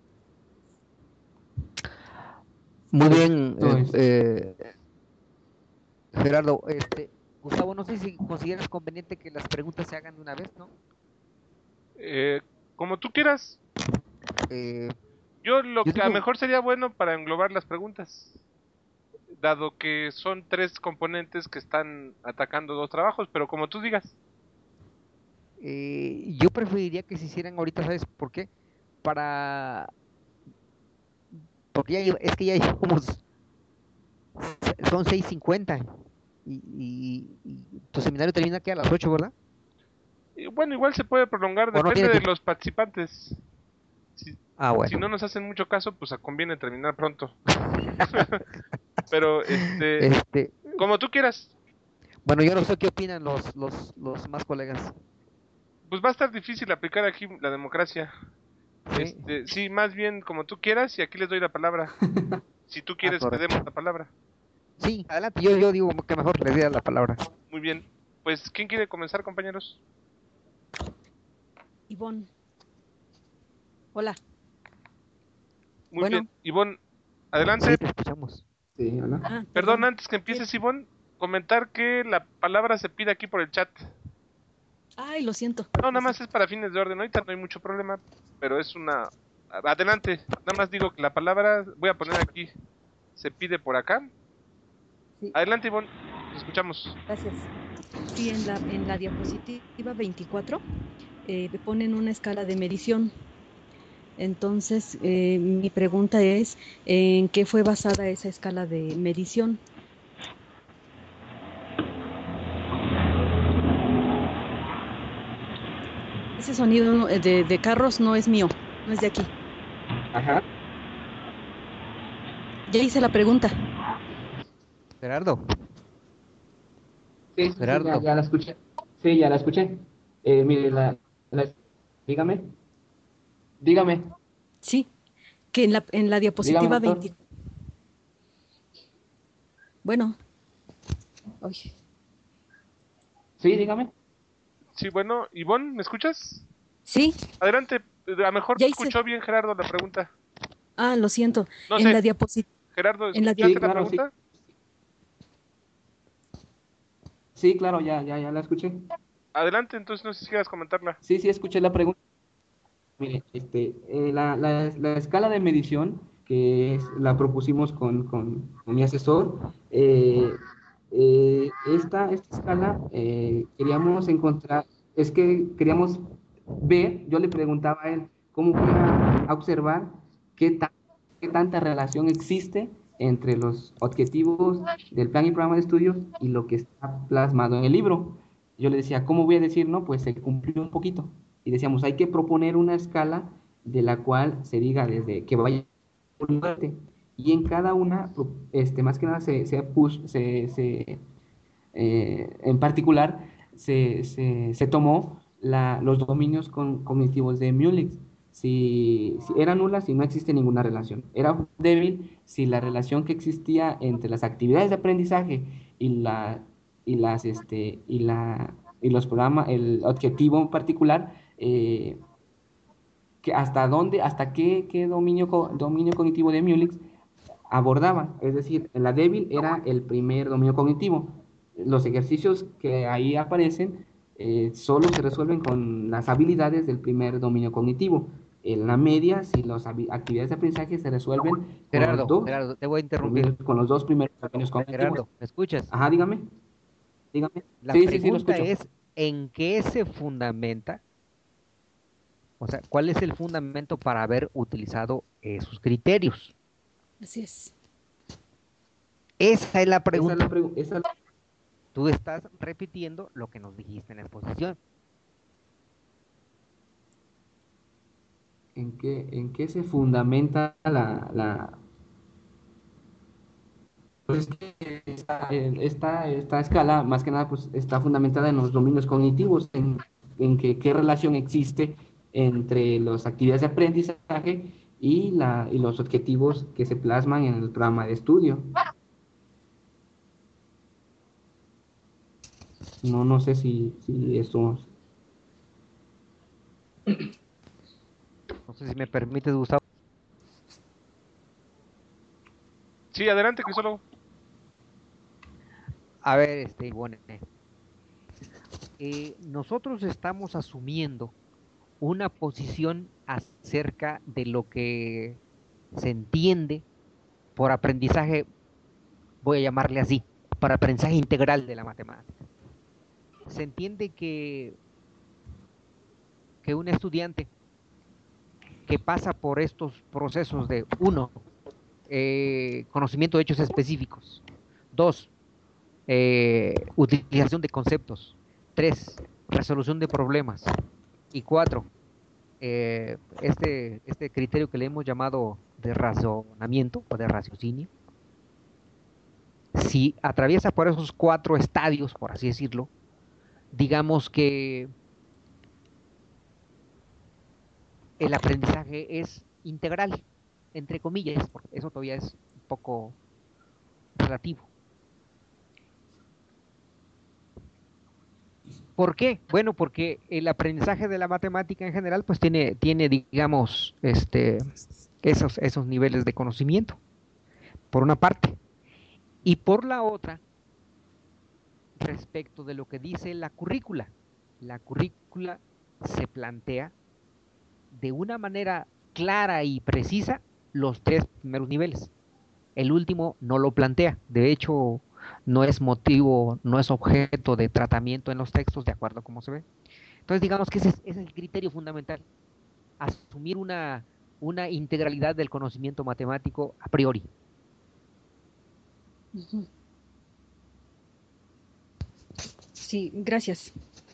Muy bien, Esto eh, es. eh, Gerardo. Este, Gustavo, no sé si consideras conveniente que las preguntas se hagan de una vez, ¿no? Eh, como tú quieras. Eh, Yo lo yo que a lo digo, mejor sería bueno para englobar las preguntas, dado que son tres componentes que están atacando dos trabajos, pero como tú digas. eh, yo preferiría que se hicieran ahorita, ¿sabes por qué? Para, porque ya lleva- es que ya llevamos, son seis cincuenta y, y, y tu seminario termina aquí a las ocho, ¿verdad? Y bueno, igual se puede prolongar, ¿O no depende tiene de tiempo? los participantes. Si, Ah, si no bueno. nos hacen mucho caso, pues conviene terminar pronto. Pero, este, Este, como tú quieras. bueno, yo no sé qué opinan los, los, los más colegas. Pues va a estar difícil aplicar aquí la democracia. Sí, Este, sí, más bien como tú quieras y aquí les doy la palabra. Si tú ah, quieres que demos correcto. la palabra. Sí, adelante, yo, yo digo que mejor les diera la palabra. Muy bien. Pues, ¿quién quiere comenzar, compañeros? Ivonne, hola. Muy bien. Bueno, Ivonne, Sí, adelante. te escuchamos. Sí, hola. ah, Perdón, perdón. antes que ¿Quién? empieces, Ivonne, comentar que la palabra se pide aquí por el chat. Ay, lo siento, No, lo nada más siento. es para fines de orden. Ahorita no hay mucho problema, pero es una... Adelante. Nada más digo que la palabra, voy a poner aquí, se pide por acá. Sí, Adelante, Ivonne. Te escuchamos. gracias. Sí, en la, en la diapositiva veinticuatro eh, me ponen una escala de medición. Entonces, eh, mi pregunta es, ¿en qué fue basada esa escala de medición? Ese sonido no- eh, de, de carros no es mío, no es de aquí. Ajá. Ya hice la pregunta. Gerardo, Sí, sí, sí, ya, Gerardo, ya la escuché. Sí, ya la escuché. Eh, mire, la, la- dígame, dígame, Sí, que en la, en la dígame, diapositiva doctor. veinte. Bueno, oye, Sí, dígame. Sí, bueno, Ivonne, ¿me escuchas? Sí, Adelante, a lo mejor ya no hice. escuchó bien Gerardo la pregunta. Ah, lo siento. No En sé, la diapositiva, Gerardo, en la Sí, ¿escuchaste la claro, sí. pregunta? Sí, claro, ya, ya, ya la escuché. Adelante, entonces no sé si quieras comentarla. Sí, sí, escuché la pregunta. Mire, este, eh, la, la- la escala de medición que es- la propusimos con, con- con mi asesor, eh, eh, esta, esta escala eh, queríamos encontrar, es que queríamos ver, yo le preguntaba a él cómo fue a, a observar qué, ta- qué tanta relación existe entre los objetivos del plan y programa de estudios y lo que está plasmado en el libro. Yo le decía, ¿cómo voy a decir? No, pues se cumplió un poquito. Y decíamos, hay que proponer una escala de la cual se diga desde que vaya por parte. Y en cada una, este, más que nada, se, se, puso, se, se eh, en particular, se, se, se tomó la, los dominios con, cognitivos de Mulix. Si, si era nula, si no existe ninguna relación. Era débil si la relación que existía entre las actividades de aprendizaje y, la, y, las, este, y, la, y los programas, el objetivo en particular, eh, que hasta dónde, hasta qué, qué dominio, dominio cognitivo de Mulix abordaba. Es decir, la débil era el primer dominio cognitivo. Los ejercicios que ahí aparecen eh, solo se resuelven con las habilidades del primer dominio cognitivo. En la media, si las actividades de aprendizaje se resuelven con los Gerardo, dos Gerardo, te voy a interrumpir. dominios, con los dos primeros dominios cognitivos. Gerardo, ¿me escuchas? Ajá, dígame, dígame. La Sí, sí, sí, lo pregunta escucho. es, ¿en qué se fundamenta? O sea, ¿cuál es el fundamento para haber utilizado esos criterios? así es. Esa es la Esa es la pregunta. pregunta. Esa... Tú estás repitiendo lo que nos dijiste en la exposición. ¿En qué, en qué se fundamenta la, la, pues esta, esta, esta escala, más que nada, pues está fundamentada en los dominios cognitivos, en, en que, qué relación existe entre las actividades de aprendizaje y, la, y los objetivos que se plasman en el programa de estudio. No, no sé si, si eso... No sé si me permites, Gustavo. Sí, adelante, Crisólogo. A ver, este, bueno, eh, nosotros estamos asumiendo una posición acerca de lo que se entiende por aprendizaje, voy a llamarle así, por aprendizaje integral de la matemática. Se entiende que, que un estudiante que pasa por estos procesos de, uno, eh, conocimiento de hechos específicos, dos, eh, utilización de conceptos, tres, resolución de problemas, y cuatro, eh, este, este criterio que le hemos llamado de razonamiento o de raciocinio, si atraviesa por esos cuatro estadios, por así decirlo, digamos que el aprendizaje es integral, entre comillas, porque eso todavía es un poco relativo. ¿Por qué? Bueno, porque el aprendizaje de la matemática en general, pues tiene, tiene digamos, este, esos, esos niveles de conocimiento, por una parte. Y por la otra, respecto de lo que dice la currícula. La currícula se plantea de una manera clara y precisa los tres primeros niveles. El último no lo plantea. De hecho, no es motivo, no es objeto de tratamiento en los textos, de acuerdo a cómo se ve. Entonces, digamos que ese es, ese es el criterio fundamental. Asumir una, una integralidad del conocimiento matemático a priori. Ujú. Sí, gracias.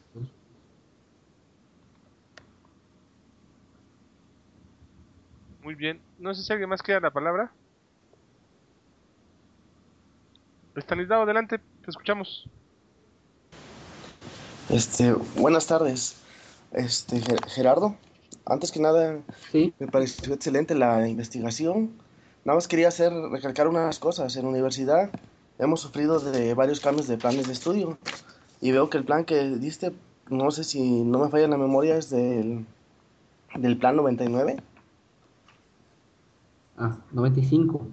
Muy bien. No sé si alguien más quiera la palabra. Estanislao, adelante, te escuchamos. Este, buenas tardes. Este, Ger- Gerardo, antes que nada, Sí, me pareció excelente la investigación. Nada más quería hacer, recalcar unas cosas. En la universidad hemos sufrido de varios cambios de planes de estudio y veo que el plan que diste, no sé si no me falla la memoria, es del del plan noventa y nueve. Ah, noventa y cinco.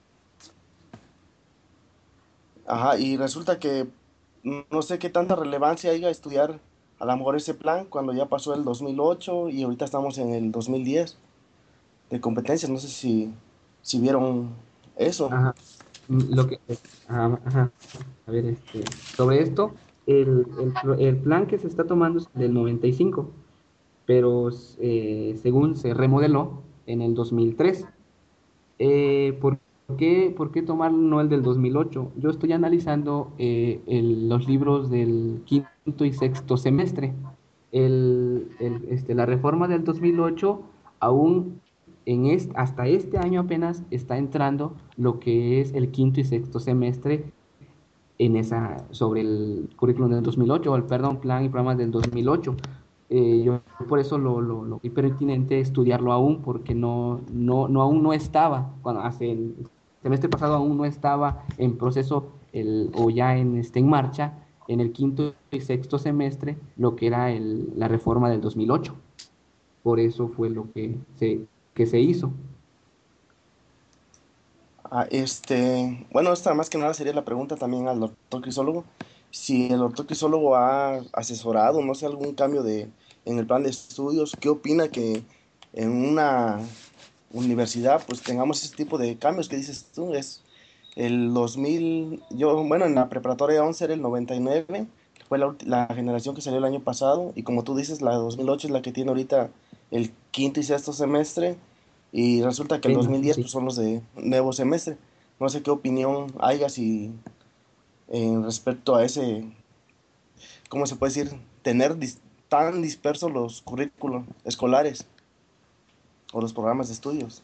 Ajá, y resulta que no sé qué tanta relevancia haya estudiar a lo mejor ese plan cuando ya pasó el dos mil ocho y ahorita estamos en el dos mil diez de competencias. No sé si, si vieron eso. Ajá. Mm, Lo que, ajá, ajá. A ver, este, sobre esto, el, el, pro- el plan que se está tomando es del noventa y cinco, pero eh, según se remodeló en el dos mil tres. Eh, ¿por qué, por qué tomar no el del dos mil ocho? Yo estoy analizando eh, el- los libros del quinto y sexto semestre. El, el, este, la reforma del dos mil ocho aún en este, hasta este año apenas está entrando lo que es el quinto y sexto semestre en esa, sobre el currículum del dos mil ocho, o el, perdón, plan y programas del dos mil ocho. Eh, yo por eso lo, lo, lo vi pertinente estudiarlo aún, porque no, no, no, aún no estaba, cuando hace el semestre pasado aún no estaba en proceso el, o ya en, este, en marcha en el quinto y sexto semestre lo que era el, la reforma del dos mil ocho. Por eso fue lo que se, que se hizo. Ah, este, bueno, esta más que nada sería la pregunta también al doctor Crisólogo. Si el doctor Crisólogo ha asesorado, no sé, algún cambio de, en el plan de estudios, ¿qué opina que en una universidad pues tengamos ese tipo de cambios que dices tú? Es el dos mil, yo, bueno, en la preparatoria once era el noventa y nueve, que fue la, ulti- la generación que salió el año pasado, y como tú dices, la de dos mil ocho es la que tiene ahorita el quinto y sexto semestre, y resulta que el Apenas, dos mil diez sí. pues son los de nuevo semestre. No sé qué opinión haya si en respecto a ese, ¿cómo se puede decir? Tener dis- tan dispersos los currículos escolares o los programas de estudios.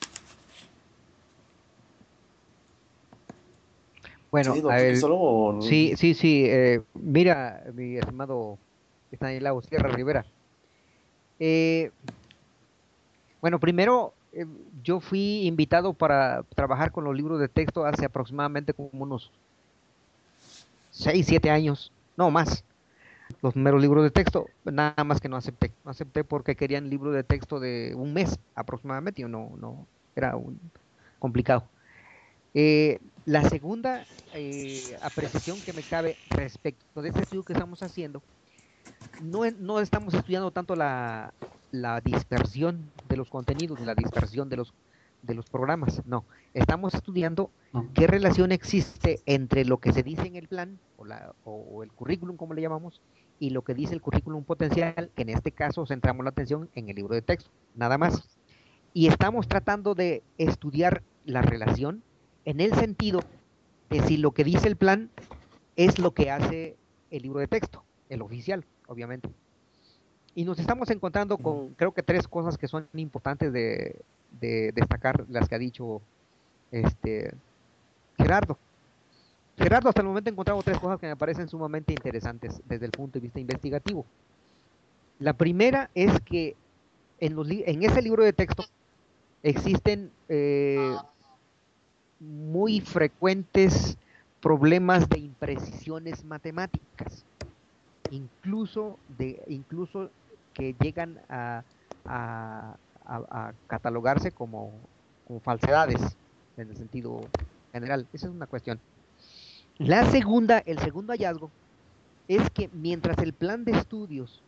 Sí, Bueno, a doctor ver, Crisólogo. o- sí, sí, sí. Eh, mira, mi estimado Estanislao Sierra Rivera. eh, bueno, primero, eh, yo fui invitado para trabajar con los libros de texto hace aproximadamente como unos seis, siete años, no más. Los primeros libros de texto, nada más que no acepté. No acepté porque querían libros de texto de un mes aproximadamente, y no, no, era un, complicado. Eh, la segunda eh, apreciación que me cabe respecto de este estudio que estamos haciendo, no, es- no estamos estudiando tanto la, la dispersión de los contenidos, la dispersión de los, de los programas, no, estamos estudiando No. qué relación existe entre lo que se dice en el plan o, la, o, o el currículum, como le llamamos, y lo que dice el currículum potencial, que en este caso centramos la atención en el libro de texto, nada más. Y estamos tratando de estudiar la relación en el sentido de si lo que dice el plan es lo que hace el libro de texto, el oficial, obviamente. Y nos estamos encontrando con, creo que tres cosas que son importantes de, de destacar, las que ha dicho este Gerardo. Gerardo hasta el momento ha encontrado tres cosas que me parecen sumamente interesantes desde el punto de vista investigativo. La primera es que en, los, en ese libro de texto existen eh, muy frecuentes problemas de imprecisiones matemáticas, incluso, de, incluso que llegan a, a, a, a catalogarse como, como falsedades en el sentido general. Esa es una cuestión. La segunda, el segundo hallazgo es que mientras el plan de estudios,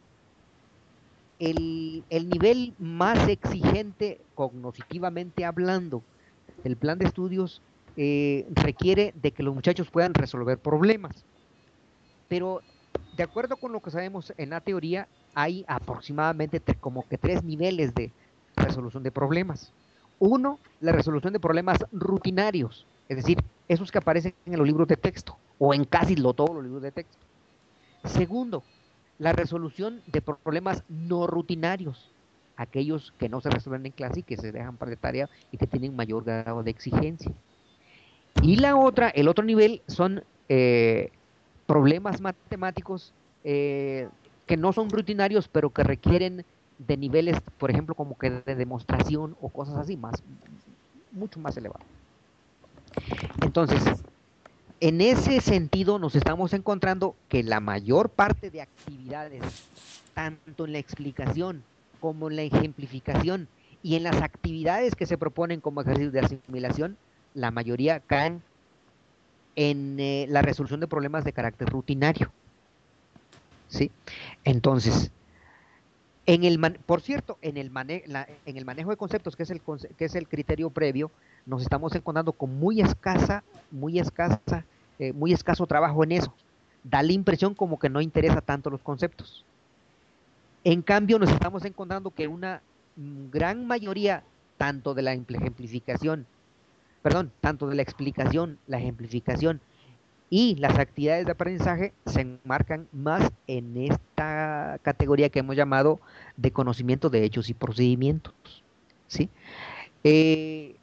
el, el nivel más exigente cognitivamente hablando, el plan de estudios eh, requiere de que los muchachos puedan resolver problemas. Pero de acuerdo con lo que sabemos en la teoría, hay aproximadamente como que tres niveles de resolución de problemas. Uno, la resolución de problemas rutinarios, es decir, esos que aparecen en los libros de texto o en casi lo, todos los libros de texto. Segundo, la resolución de problemas no rutinarios, aquellos que no se resuelven en clase y que se dejan para de tarea y que tienen mayor grado de exigencia. Y la otra, el otro nivel son eh, problemas matemáticos eh, que no son rutinarios, pero que requieren de niveles, por ejemplo, como que de demostración o cosas así, más, mucho más elevados. Entonces, en ese sentido, nos estamos encontrando que la mayor parte de actividades, tanto en la explicación como en la ejemplificación y en las actividades que se proponen como ejercicios de asimilación, la mayoría caen en eh, la resolución de problemas de carácter rutinario, ¿sí? Entonces, en el man por cierto, en el, mane la, en el manejo de conceptos, que es, el conce que es el criterio previo, nos estamos encontrando con muy escasa, muy escasa, eh, muy escaso trabajo en eso. Da la impresión como que no interesa tanto los conceptos. En cambio, nos estamos encontrando que una gran mayoría, tanto de la ejemplificación, perdón, tanto de la explicación, la ejemplificación y las actividades de aprendizaje se enmarcan más en esta categoría que hemos llamado de conocimiento de hechos y procedimientos, ¿sí? Eh,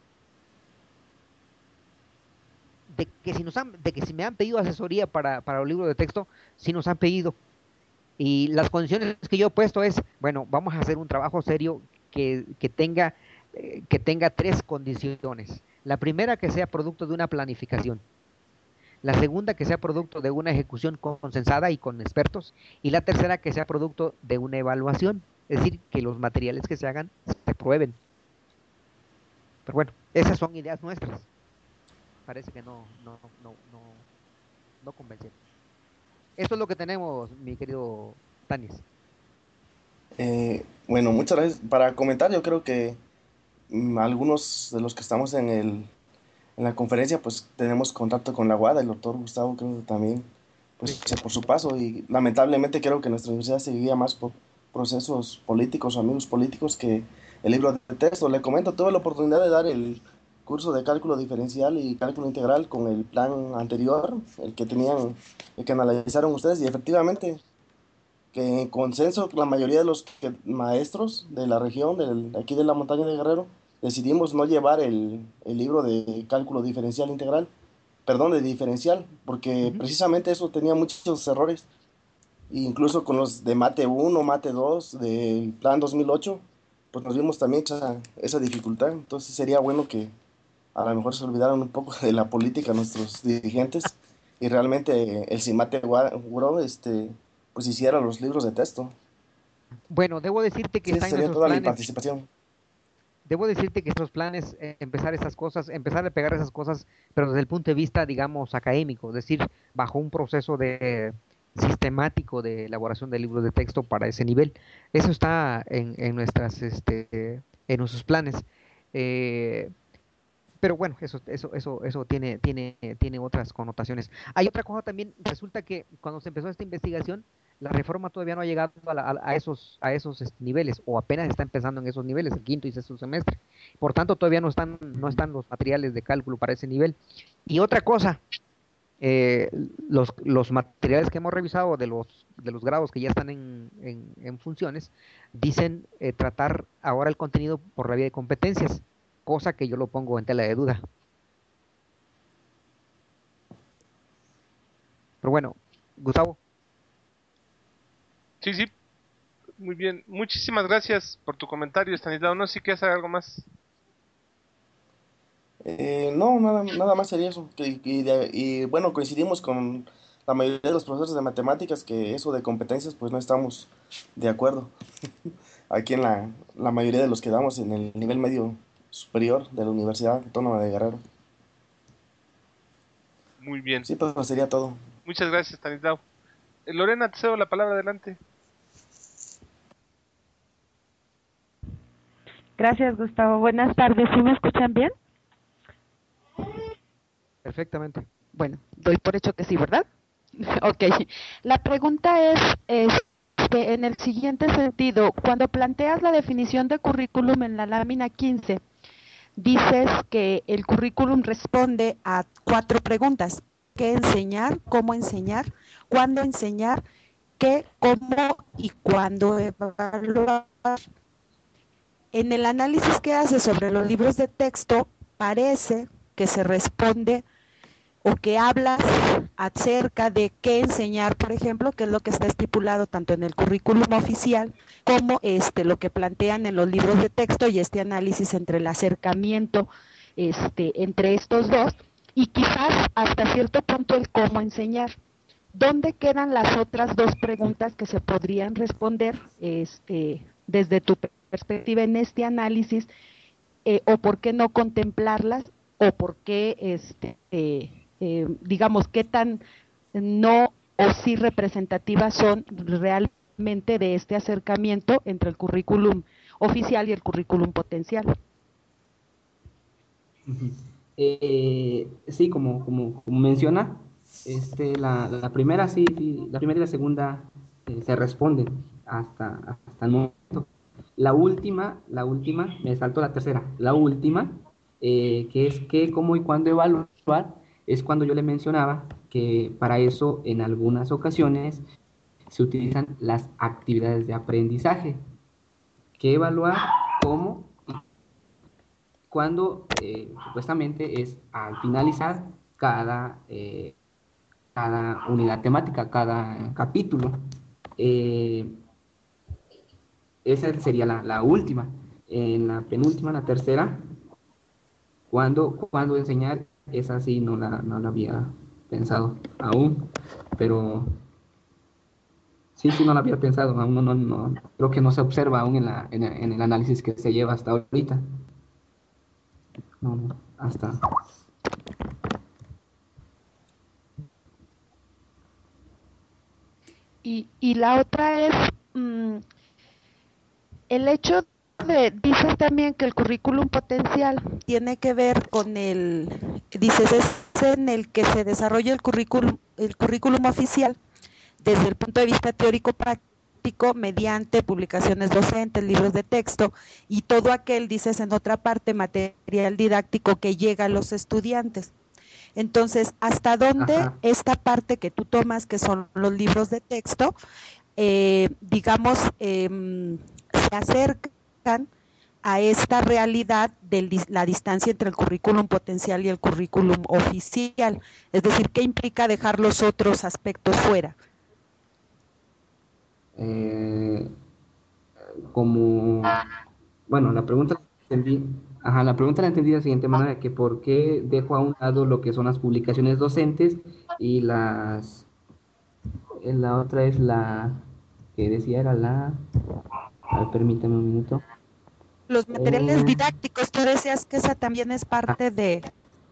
de que si nos han, de que si me han pedido asesoría para, para los libros de texto, sí nos han pedido. Y las condiciones que yo he puesto es, bueno, vamos a hacer un trabajo serio que, que tenga, eh, que tenga tres condiciones. La primera, que sea producto de una planificación. La segunda, que sea producto de una ejecución consensada y con expertos. Y la tercera, que sea producto de una evaluación. Es decir, que los materiales que se hagan se prueben. Pero bueno, esas son ideas nuestras. Parece que no, no, no, no, no convencen. Esto es lo que tenemos, mi querido Tanis. Eh, bueno, muchas gracias. Para comentar, yo creo que mm, algunos de los que estamos en el, en la conferencia, pues tenemos contacto con la UADA, el doctor Gustavo creo que también, pues Sí. por su paso, y lamentablemente creo que nuestra universidad se vivía más por procesos políticos o amigos políticos que el libro de texto. Le comento, tuve la oportunidad de dar el curso de cálculo diferencial y cálculo integral con el plan anterior, el que tenían, el que analizaron ustedes, y efectivamente que en consenso la mayoría de los que- maestros de la región, del, aquí de la montaña de Guerrero, decidimos no llevar el, el libro de cálculo diferencial integral, perdón, de diferencial, porque Ujú. precisamente eso tenía muchos errores, e incluso con los de Mate uno, Mate dos, del plan dos mil ocho, pues nos vimos también esa, esa dificultad. Entonces sería bueno que a lo mejor se olvidaran un poco de la política nuestros dirigentes y realmente el CIMATE Gua- este, pues hiciera los libros de texto. Bueno, debo decirte que Sí, esa está en sería nuestros toda mi planes. participación. Debo decirte que estos planes, eh, empezar esas cosas, empezar a pegar esas cosas, pero desde el punto de vista, digamos, académico, es decir, bajo un proceso de sistemático de elaboración de libros de texto para ese nivel. Eso está en, en nuestras, este, en nuestros planes. Eh, pero bueno, eso, eso, eso, eso tiene, tiene, tiene otras connotaciones. Hay otra cosa también, resulta que cuando se empezó esta investigación, la reforma todavía no ha llegado a, la- a- a esos, a esos este, niveles, o apenas está empezando en esos niveles, el quinto y sexto semestre. Por tanto, todavía no están, no están los materiales de cálculo para ese nivel. Y otra cosa, eh, los, los materiales que hemos revisado de los, de los grados que ya están en, en, en funciones, dicen eh, tratar ahora el contenido por la vía de competencias, cosa que yo lo pongo en tela de duda. Pero bueno, Gustavo, Sí, sí, muy bien. Muchísimas gracias por tu comentario, Stanislao. No sé si quieres hacer algo más. Eh, no, nada, nada más sería eso. Que- y, de- y bueno, coincidimos con la mayoría de los profesores de matemáticas que eso de competencias, pues no estamos de acuerdo. Aquí en la, la mayoría de los que damos en el nivel medio superior de la Universidad Autónoma de Guerrero. Muy bien. Sí, pues sería todo. Muchas gracias, Stanislao. Eh, Lorena, te cedo la palabra adelante. Gracias, Gustavo. Buenas tardes. ¿Sí me escuchan bien? perfectamente. Bueno, doy por hecho que sí, ¿verdad? Ok. La pregunta es, este, en el siguiente sentido, cuando planteas la definición de currículum en la lámina quince, dices que el currículum responde a cuatro preguntas: ¿qué enseñar? ¿Cómo enseñar? ¿Cuándo enseñar? ¿Qué, cómo y cuándo evaluar? En el análisis que hace sobre los libros de texto, parece que se responde o que hablas acerca de qué enseñar, por ejemplo, que es lo que está estipulado tanto en el currículum oficial como este, lo que plantean en los libros de texto, y este análisis entre el acercamiento este, entre estos dos, y quizás hasta cierto punto el cómo enseñar. ¿Dónde quedan las otras dos preguntas que se podrían responder este, desde tu perspectiva en este análisis, eh, o por qué no contemplarlas, o por qué, este, eh, eh, digamos, qué tan no o sí representativas son realmente de este acercamiento entre el currículum oficial y el currículum potencial. Uh-huh. Eh, sí, como, como, como menciona, este, la, la primera sí, sí, la primera y la segunda eh, se responden hasta, hasta el momento. La última, la última, me salto la tercera, la última, eh, que es qué, cómo y cuándo evaluar, es cuando yo le mencionaba que para eso en algunas ocasiones se utilizan las actividades de aprendizaje. ¿Qué evaluar? ¿Cómo? Cuando eh, supuestamente es al finalizar cada, eh, cada unidad temática, cada capítulo. Eh, esa sería la, la última. En la penúltima, la tercera, cuando, cuando enseñar, esa sí no la, no la había pensado aún, pero sí, sí no la había pensado, aún no, no, no, creo que no se observa aún en, la, en, en el análisis que se lleva hasta ahorita. No, no, hasta... Y, y la otra es mmm, el hecho de, dices también que el currículum potencial tiene que ver con el, dices, es en el que se desarrolla el currículum, el currículum oficial desde el punto de vista teórico práctico mediante publicaciones docentes, libros de texto y todo aquel, dices en otra parte, material didáctico que llega a los estudiantes. Entonces, ¿hasta dónde Ajá. esta parte que tú tomas, que son los libros de texto, eh, digamos, eh, se acercan a esta realidad de la distancia entre el currículum potencial y el currículum oficial? Es decir, ¿qué implica dejar los otros aspectos fuera? Eh, como, bueno, la pregunta la entendí, ajá, la pregunta la entendí de la siguiente manera, que por qué dejo a un lado lo que son las publicaciones docentes y las, eh, la otra es la, que decía era la, a ver, permítame un minuto. Los materiales Eh, didácticos, tú decías que esa también es parte de...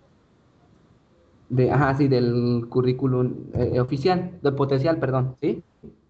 de, ajá, sí, del currículum eh, oficial, del potencial, perdón, ¿sí?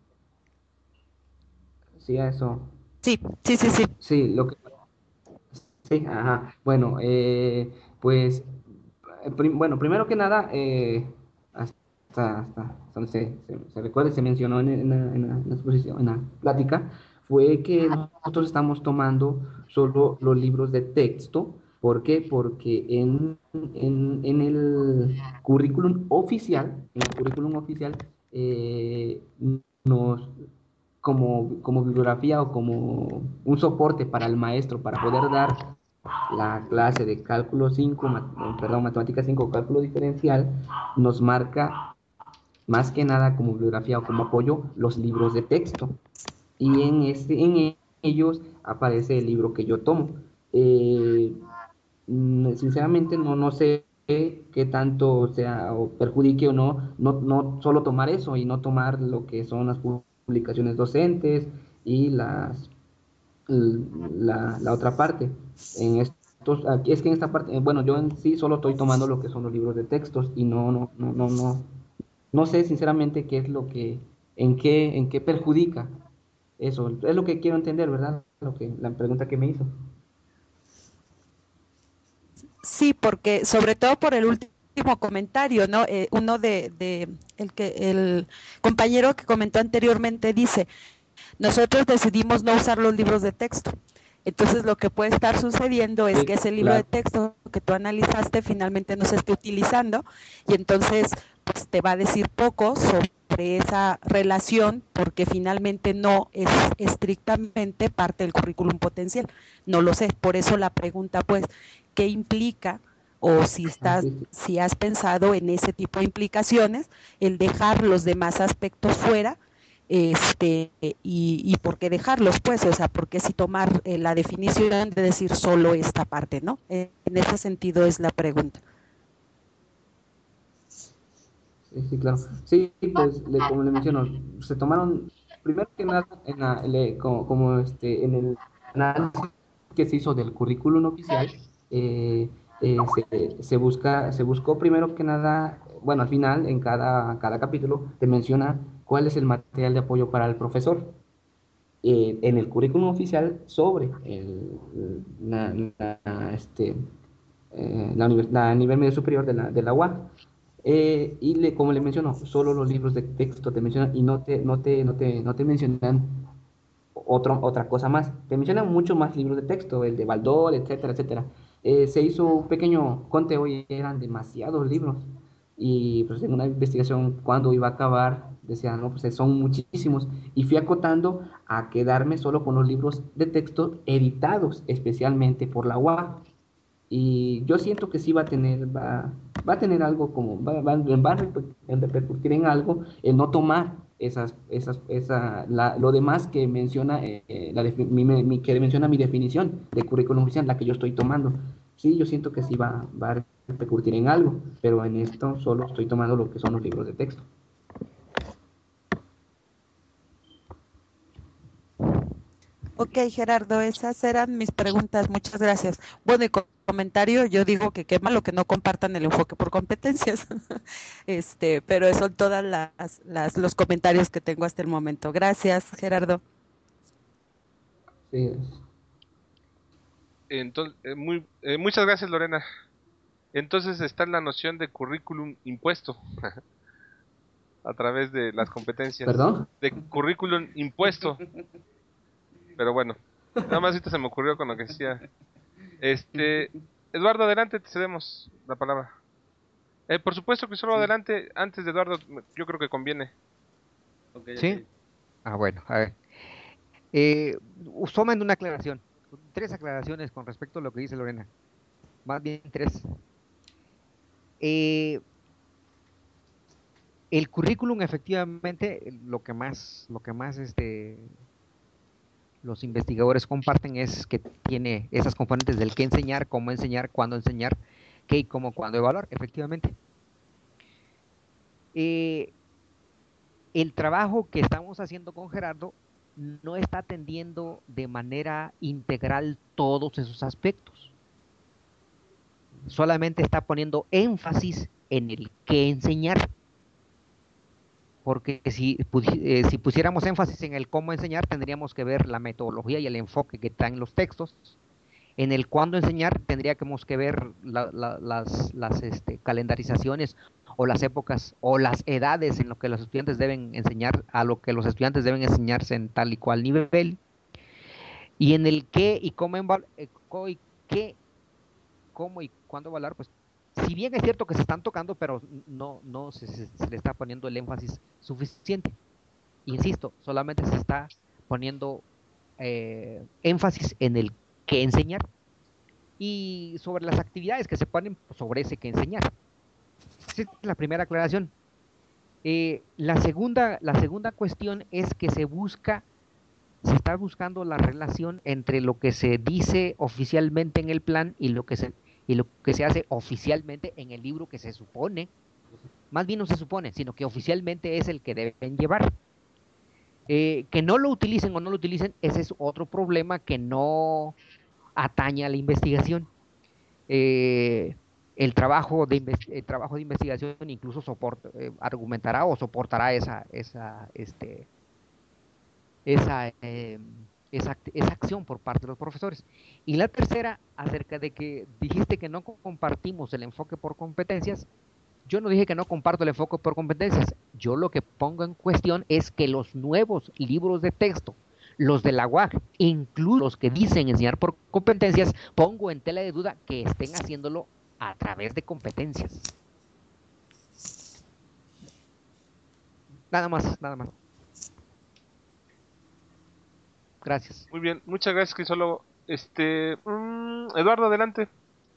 Sí, a eso. Sí, sí, sí, sí. Sí, lo que, sí, ajá. Bueno, eh, pues, eh, prim- bueno, primero que nada, eh, hasta, hasta donde se, se, se recuerda, se mencionó en, en la, en la- en la exposición, en la plática, fue que nosotros estamos tomando solo los libros de texto. ¿Por qué? Porque en, en, en el currículum oficial, en el currículum oficial, eh, nos, como, como bibliografía o como un soporte para el maestro para poder dar la clase de cálculo cinco, perdón, matemática cinco, cálculo diferencial, nos marca más que nada como bibliografía o como apoyo los libros de texto. Y en, este, en ellos aparece el libro que yo tomo. Eh, sinceramente no, no sé qué tanto sea o perjudique o no, no, no solo tomar eso y no tomar lo que son las publicaciones docentes y las la, la otra parte. En estos, aquí es que en esta parte, eh, bueno, yo en sí solo estoy tomando lo que son los libros de textos y no, no, no, no, no, no sé sinceramente qué es lo que, en qué, en qué perjudica eso. Es lo que quiero entender, ¿verdad? Lo que, la pregunta que me hizo. Sí, porque sobre todo por el último comentario, ¿no? Eh, uno de, de el que el compañero que comentó anteriormente dice, nosotros decidimos no usar los libros de texto. Entonces lo que puede estar sucediendo es Sí, que ese libro de claro. texto que tú analizaste finalmente no se esté utilizando y entonces pues, te va a decir poco sobre esa relación porque finalmente no es estrictamente parte del currículum potencial. No lo sé, por eso la pregunta pues, ¿qué implica? O si Ah, estás, sí, sí. si has pensado en ese tipo de implicaciones, el dejar los demás aspectos fuera, este y, y por qué dejarlos, pues, o sea, por qué si tomar eh, la definición de decir solo esta parte, ¿no? Eh, en ese sentido es la pregunta. Sí, sí, claro. Sí, pues le, como le menciono, se tomaron primero que nada, en la- le- como, como, este, en el análisis que se hizo del currículum oficial, eh, eh, se, se busca, se buscó primero que nada, bueno, al final, en cada, cada capítulo, te menciona cuál es el material de apoyo para el profesor. Eh, en el currículum oficial sobre el, la, la, este, eh, la, univers- la nivel medio superior de la, de la U A. Eh, y le, como le menciono, solo los libros de texto te mencionan y no te, no te, no te, no te mencionan otro, otra cosa más. Te mencionan mucho más libros de texto, el de Baldor, etcétera, etcétera. Eh, se hizo un pequeño conteo y eran demasiados libros. Y pues en una investigación, cuando iba a acabar, decían, no, pues son muchísimos. Y fui acotando a quedarme solo con los libros de texto editados especialmente por la U A. Y yo siento que sí va a tener, va, va a tener algo como, va, va, va a reper- en repercutir en algo el no tomar esas, esas, esa, la, lo demás que menciona, eh, eh, la defi- mi, mi- que menciona mi definición de currículum oficial, la que yo estoy tomando. Sí, yo siento que sí va, va a repercutir en algo, pero en esto solo estoy tomando lo que son los libros de texto. Ok, Gerardo, esas eran mis preguntas. Muchas gracias. Bueno, y co- comentario, yo digo que qué malo que no compartan el enfoque por competencias. Este, pero son todas las, las los comentarios que tengo hasta el momento. Gracias, Gerardo. Sí, Entonces, eh, muy, eh, muchas gracias, Lorena. Entonces está la noción de currículum impuesto a través de las competencias. ¿perdón? De currículum impuesto, pero bueno, nada más ahorita se me ocurrió con lo que decía. Este, Eduardo, adelante, te cedemos la palabra. Eh, por supuesto que solo Sí, adelante, antes de Eduardo, yo creo que conviene. ok, ¿Sí? ok. Ah, bueno, a ver. Eh, tomen una aclaración, tres aclaraciones con respecto a lo que dice Lorena, más bien tres. Eh, el currículum, efectivamente, lo que más, lo que más este, los investigadores comparten es que tiene esas componentes del qué enseñar, cómo enseñar, cuándo enseñar, qué y cómo, cuándo evaluar, efectivamente. Eh, el trabajo que estamos haciendo con Gerardo no está atendiendo de manera integral todos esos aspectos. Solamente está poniendo énfasis en el qué enseñar. Porque si, eh, si pusiéramos énfasis en el cómo enseñar, tendríamos que ver la metodología y el enfoque que traen los textos. En el cuándo enseñar, tendríamos que ver la, la, las, las este, calendarizaciones o las épocas o las edades en lo que los estudiantes deben enseñar, a lo que los estudiantes deben enseñarse en tal y cual nivel. Y en el qué y cómo, eh, qué, cómo y cuándo evaluar, pues si bien es cierto que se están tocando, pero no, no se, se, se le está poniendo el énfasis suficiente. Insisto, solamente se está poniendo eh, énfasis en el qué enseñar y sobre las actividades que se ponen sobre ese que enseñar. Esa es la primera aclaración. Eh, la, segunda, la segunda cuestión es que se busca, se está buscando la relación entre lo que se dice oficialmente en el plan y lo que se, y lo que se hace oficialmente en el libro que se supone, más bien no se supone, sino que oficialmente es el que deben llevar. Eh, que no lo utilicen o no lo utilicen, ese es otro problema que no atañe a la investigación. Eh, el, trabajo de, el trabajo de investigación incluso soporta, eh, argumentará o soportará esa, esa, este, esa, eh, esa, esa acción por parte de los profesores. Y la tercera, acerca de que dijiste que no compartimos el enfoque por competencias. Yo no dije que no comparto el enfoque por competencias. Yo lo que pongo en cuestión es que los nuevos libros de texto, los de la U A C, incluso los que dicen enseñar por competencias, pongo en tela de duda que estén haciéndolo a través de competencias. Nada más, nada más. Gracias. Muy bien, muchas gracias, Crisólogo. Este, mm, Eduardo, adelante.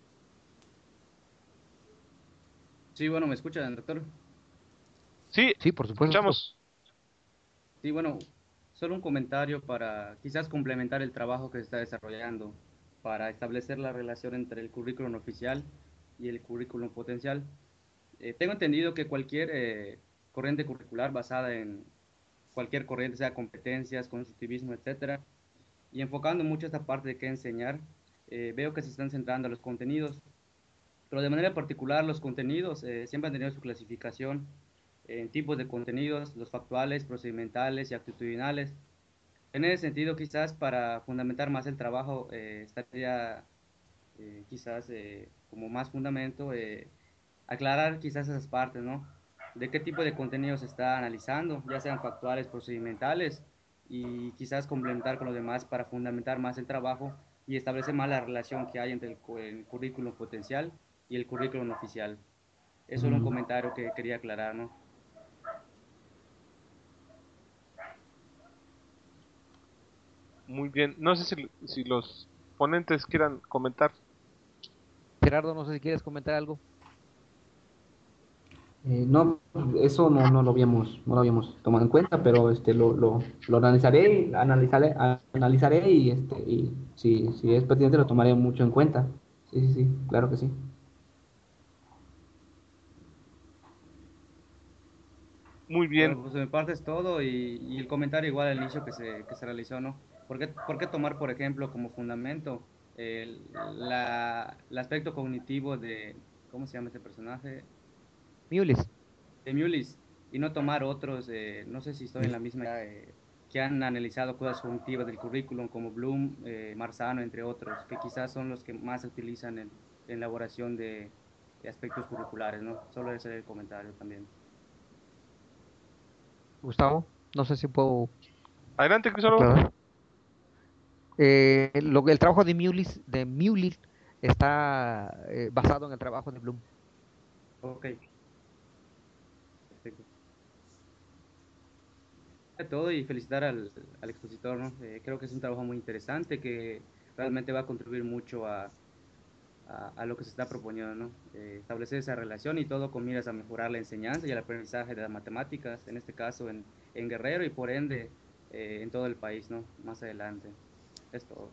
Sí, bueno, ¿me escuchan, doctor? Sí, Sí, por supuesto. escuchamos. Sí, bueno, solo un comentario para quizás complementar el trabajo que se está desarrollando para establecer la relación entre el currículum oficial y el currículum potencial. Eh, tengo entendido que cualquier eh, corriente curricular basada en cualquier corriente, sea competencias, constructivismo, etcétera. Y enfocando mucho esta parte de qué enseñar, eh, veo que se están centrando en los contenidos, pero de manera particular los contenidos eh, siempre han tenido su clasificación en tipos de contenidos, los factuales, procedimentales y actitudinales. En ese sentido, quizás para fundamentar más el trabajo, eh, estaría eh, quizás eh, como más fundamento eh, aclarar quizás esas partes, ¿no? De qué tipo de contenido se está analizando, ya sean factuales, procedimentales, y quizás complementar con los demás para fundamentar más el trabajo y establecer más la relación que hay entre el, cu- el currículum potencial y el currículum oficial. Eso era un Mm. comentario que quería aclarar, ¿no? Muy bien. No sé si, si los ponentes quieran comentar. Gerardo, no sé si quieres comentar algo. Eh, no, eso no, no lo habíamos, no lo habíamos tomado en cuenta, pero este lo, lo, lo analizaré, analizaré, analizaré y este y si, si es pertinente lo tomaré mucho en cuenta. Sí, sí, sí, claro que sí. Muy bien. Bueno, pues de mi parte es todo y, y el comentario igual al inicio que se, que se realizó, ¿no? ¿Por qué, por qué tomar, por ejemplo, como fundamento el, la, el aspecto cognitivo de, ¿cómo se llama este personaje? Mules. De Mulis y no tomar otros, eh, no sé si estoy en la misma, idea, eh, que han analizado cosas cognitivas del currículum como Bloom, eh, Marzano, entre otros, que quizás son los que más se utilizan en, en elaboración de, de aspectos curriculares, ¿no? Solo ese es el comentario también. Gustavo, no sé si puedo Adelante, Crisólogo. aclarar. Eh, lo, el trabajo de Mulis, de Mulis está eh, basado en el trabajo de Bloom. Ok, perfecto. De todo y felicitar al, al expositor, ¿no? Eh, creo que es un trabajo muy interesante que realmente va a contribuir mucho a, a, a lo que se está proponiendo, ¿no? Eh, establecer esa relación y todo con miras a mejorar la enseñanza y el aprendizaje de las matemáticas, en este caso en, en Guerrero y por ende eh, en todo el país, ¿no? Más adelante. Es todo.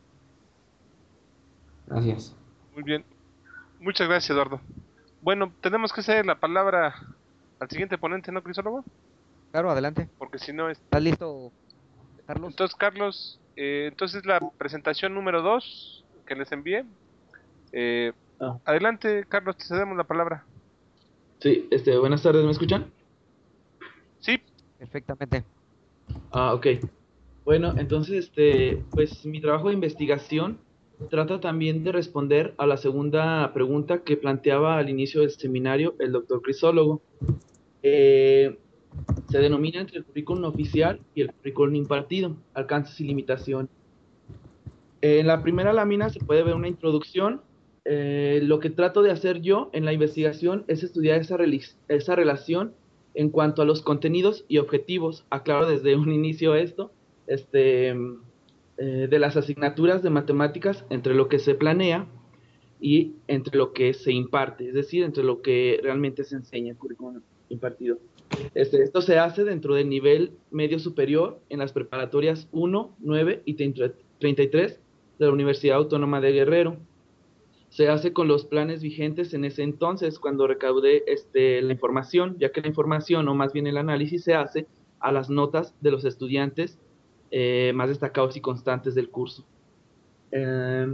Gracias. Muy bien. Muchas gracias, Eduardo. Bueno, tenemos que ceder la palabra al siguiente ponente, ¿no, Crisólogo? Claro, adelante. Porque si no, ¿Estás este... listo, Carlos? Entonces, Carlos, eh, entonces la presentación número dos que les envié. Eh, Ah, adelante, Carlos, te cedemos la palabra. sí, este, buenas tardes, ¿me escuchan? Sí, Perfectamente. Ah, ok. Bueno, entonces, este, pues mi trabajo de investigación trata también de responder a la segunda pregunta que planteaba al inicio del seminario el doctor Crisólogo. Eh, se denomina entre el currículum oficial y el currículum impartido, alcances y limitaciones. En la primera lámina se puede ver una introducción. Eh, lo que trato de hacer yo en la investigación es estudiar esa, esa relación en cuanto a los contenidos y objetivos. Aclaro desde un inicio esto, este, eh, de las asignaturas de matemáticas entre lo que se planea y entre lo que se imparte, es decir, entre lo que realmente se enseña el currículum impartido. Este, esto se hace dentro del nivel medio superior en las preparatorias uno, nueve y treinta y tres de la Universidad Autónoma de Guerrero. Se hace con los planes vigentes en ese entonces, cuando recaudé este, la información, ya que la información, o más bien el análisis, se hace a las notas de los estudiantes eh, más destacados y constantes del curso. Eh,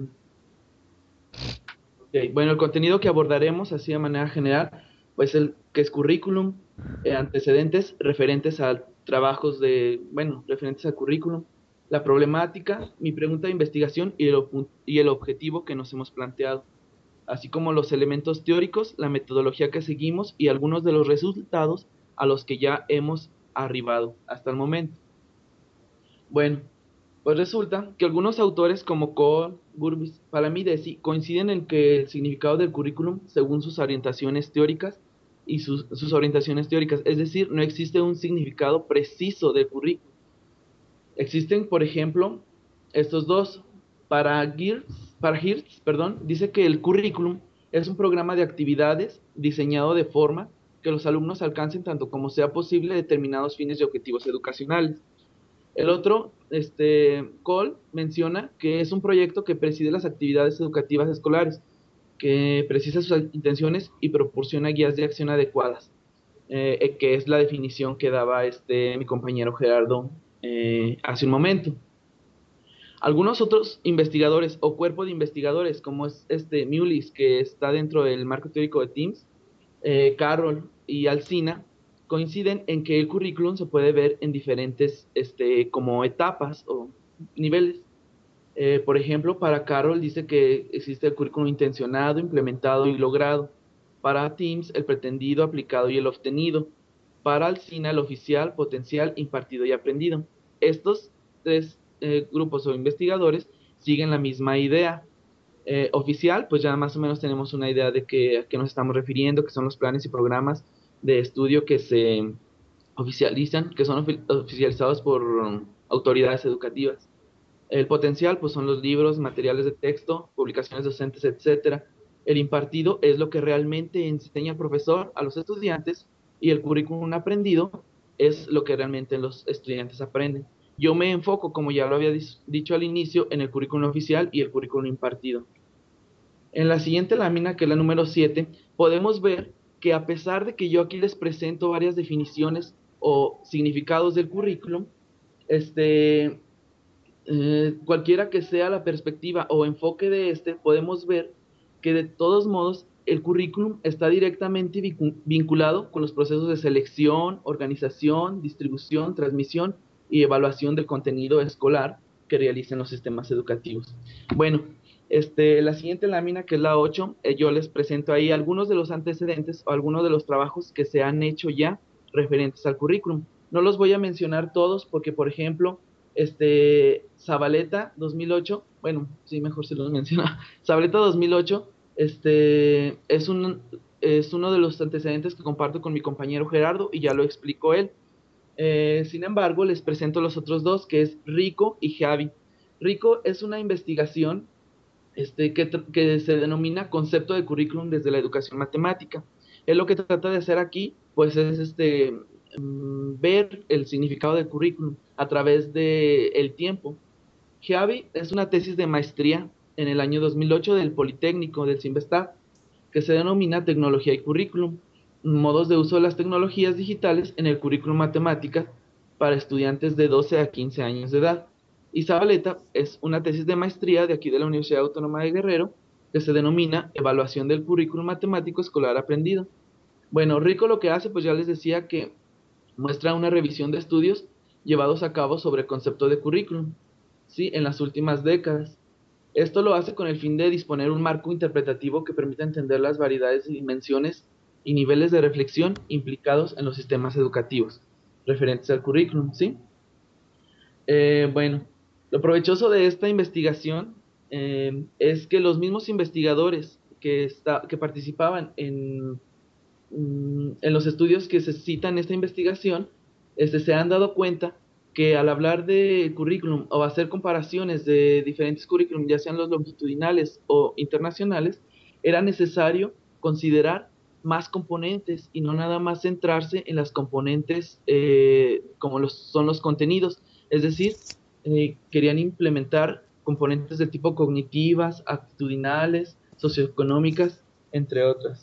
okay. Bueno, el contenido que abordaremos, así de manera general, pues el que es currículum, eh, antecedentes referentes a trabajos de, bueno, referentes al currículum, la problemática, mi pregunta de investigación y el, y el objetivo que nos hemos planteado, así como los elementos teóricos, la metodología que seguimos y algunos de los resultados a los que ya hemos arribado hasta el momento. Bueno, pues resulta que algunos autores como Cole, Burbis, Palamidesi coinciden en que el significado del currículum según sus orientaciones teóricas y sus, sus orientaciones teóricas, es decir, no existe un significado preciso del currículum. Existen, por ejemplo, estos dos. Para Girtz, para Hirtz, perdón, dice que el currículum es un programa de actividades diseñado de forma que los alumnos alcancen tanto como sea posible determinados fines y objetivos educacionales. El otro, este, Cole, menciona que es un proyecto que preside las actividades educativas escolares, que precisa sus intenciones y proporciona guías de acción adecuadas. eh, que es la definición que daba este, mi compañero Gerardo eh, hace un momento. Algunos otros investigadores o cuerpo de investigadores, como es este Mulis, que está dentro del marco teórico de Teams, eh, Carroll y Alsina, coinciden en que el currículum se puede ver en diferentes este, como etapas o niveles. Eh, por ejemplo, para Carroll dice que existe el currículum intencionado, implementado y logrado. Para Teams, el pretendido, aplicado y el obtenido. Para Alsina, el oficial, potencial, impartido y aprendido. Estos tres eh, grupos o investigadores siguen la misma idea. Eh, oficial, pues ya más o menos tenemos una idea de qué, a qué nos estamos refiriendo, que son los planes y programas de estudio que se oficializan, que son ofi- oficializados por um, autoridades educativas. El potencial, pues son los libros, materiales de texto, publicaciones docentes, etcétera. El impartido es lo que realmente enseña el profesor a los estudiantes y el currículum aprendido es lo que realmente los estudiantes aprenden. Yo me enfoco, como ya lo había dicho al inicio, en el currículum oficial y el currículum impartido. En la siguiente lámina, que es la número siete, podemos ver que a pesar de que yo aquí les presento varias definiciones o significados del currículum, este, eh, cualquiera que sea la perspectiva o enfoque de este, podemos ver que de todos modos el currículum está directamente vinculado con los procesos de selección, organización, distribución, transmisión y evaluación del contenido escolar que realizan los sistemas educativos. Bueno, este, la siguiente lámina, que es la ocho, eh, yo les presento ahí algunos de los antecedentes o algunos de los trabajos que se han hecho ya referentes al currículum. No los voy a mencionar todos porque, por ejemplo, este, Zabaleta dos mil ocho, bueno, sí, mejor se los menciona, Zabaleta dos mil ocho, este, es, un, es uno de los antecedentes que comparto con mi compañero Gerardo y ya lo explicó él. Eh, sin embargo, les presento los otros dos, que es Rico y Javi. Rico es una investigación este, que, que se denomina concepto de currículum desde la educación matemática. Él lo que trata de hacer aquí, pues es este, mm, ver el significado del currículum a través del el tiempo. Javi es una tesis de maestría en el año dos mil ocho del Politécnico del CIMBESTAB, que se denomina Tecnología y Currículum, modos de uso de las tecnologías digitales en el currículum matemáticas para estudiantes de doce a quince años de edad. Y Zabaleta es una tesis de maestría de aquí de la Universidad Autónoma de Guerrero, que se denomina Evaluación del Currículum Matemático Escolar Aprendido. Bueno, Rico lo que hace, pues ya les decía que muestra una revisión de estudios llevados a cabo sobre el concepto de currículum, ¿sí?, en las últimas décadas. Esto lo hace con el fin de disponer un marco interpretativo que permita entender las variedades de dimensiones y niveles de reflexión implicados en los sistemas educativos referentes al currículum, ¿sí? Eh, bueno, lo provechoso de esta investigación eh, es que los mismos investigadores que, está, que participaban en, en los estudios que se citan en esta investigación este, se han dado cuenta que al hablar de currículum o hacer comparaciones de diferentes currículum, ya sean los longitudinales o internacionales, era necesario considerar más componentes y no nada más centrarse en las componentes eh, como los, son los contenidos. Es decir, eh, querían implementar componentes de tipo cognitivas, actitudinales, socioeconómicas, entre otras.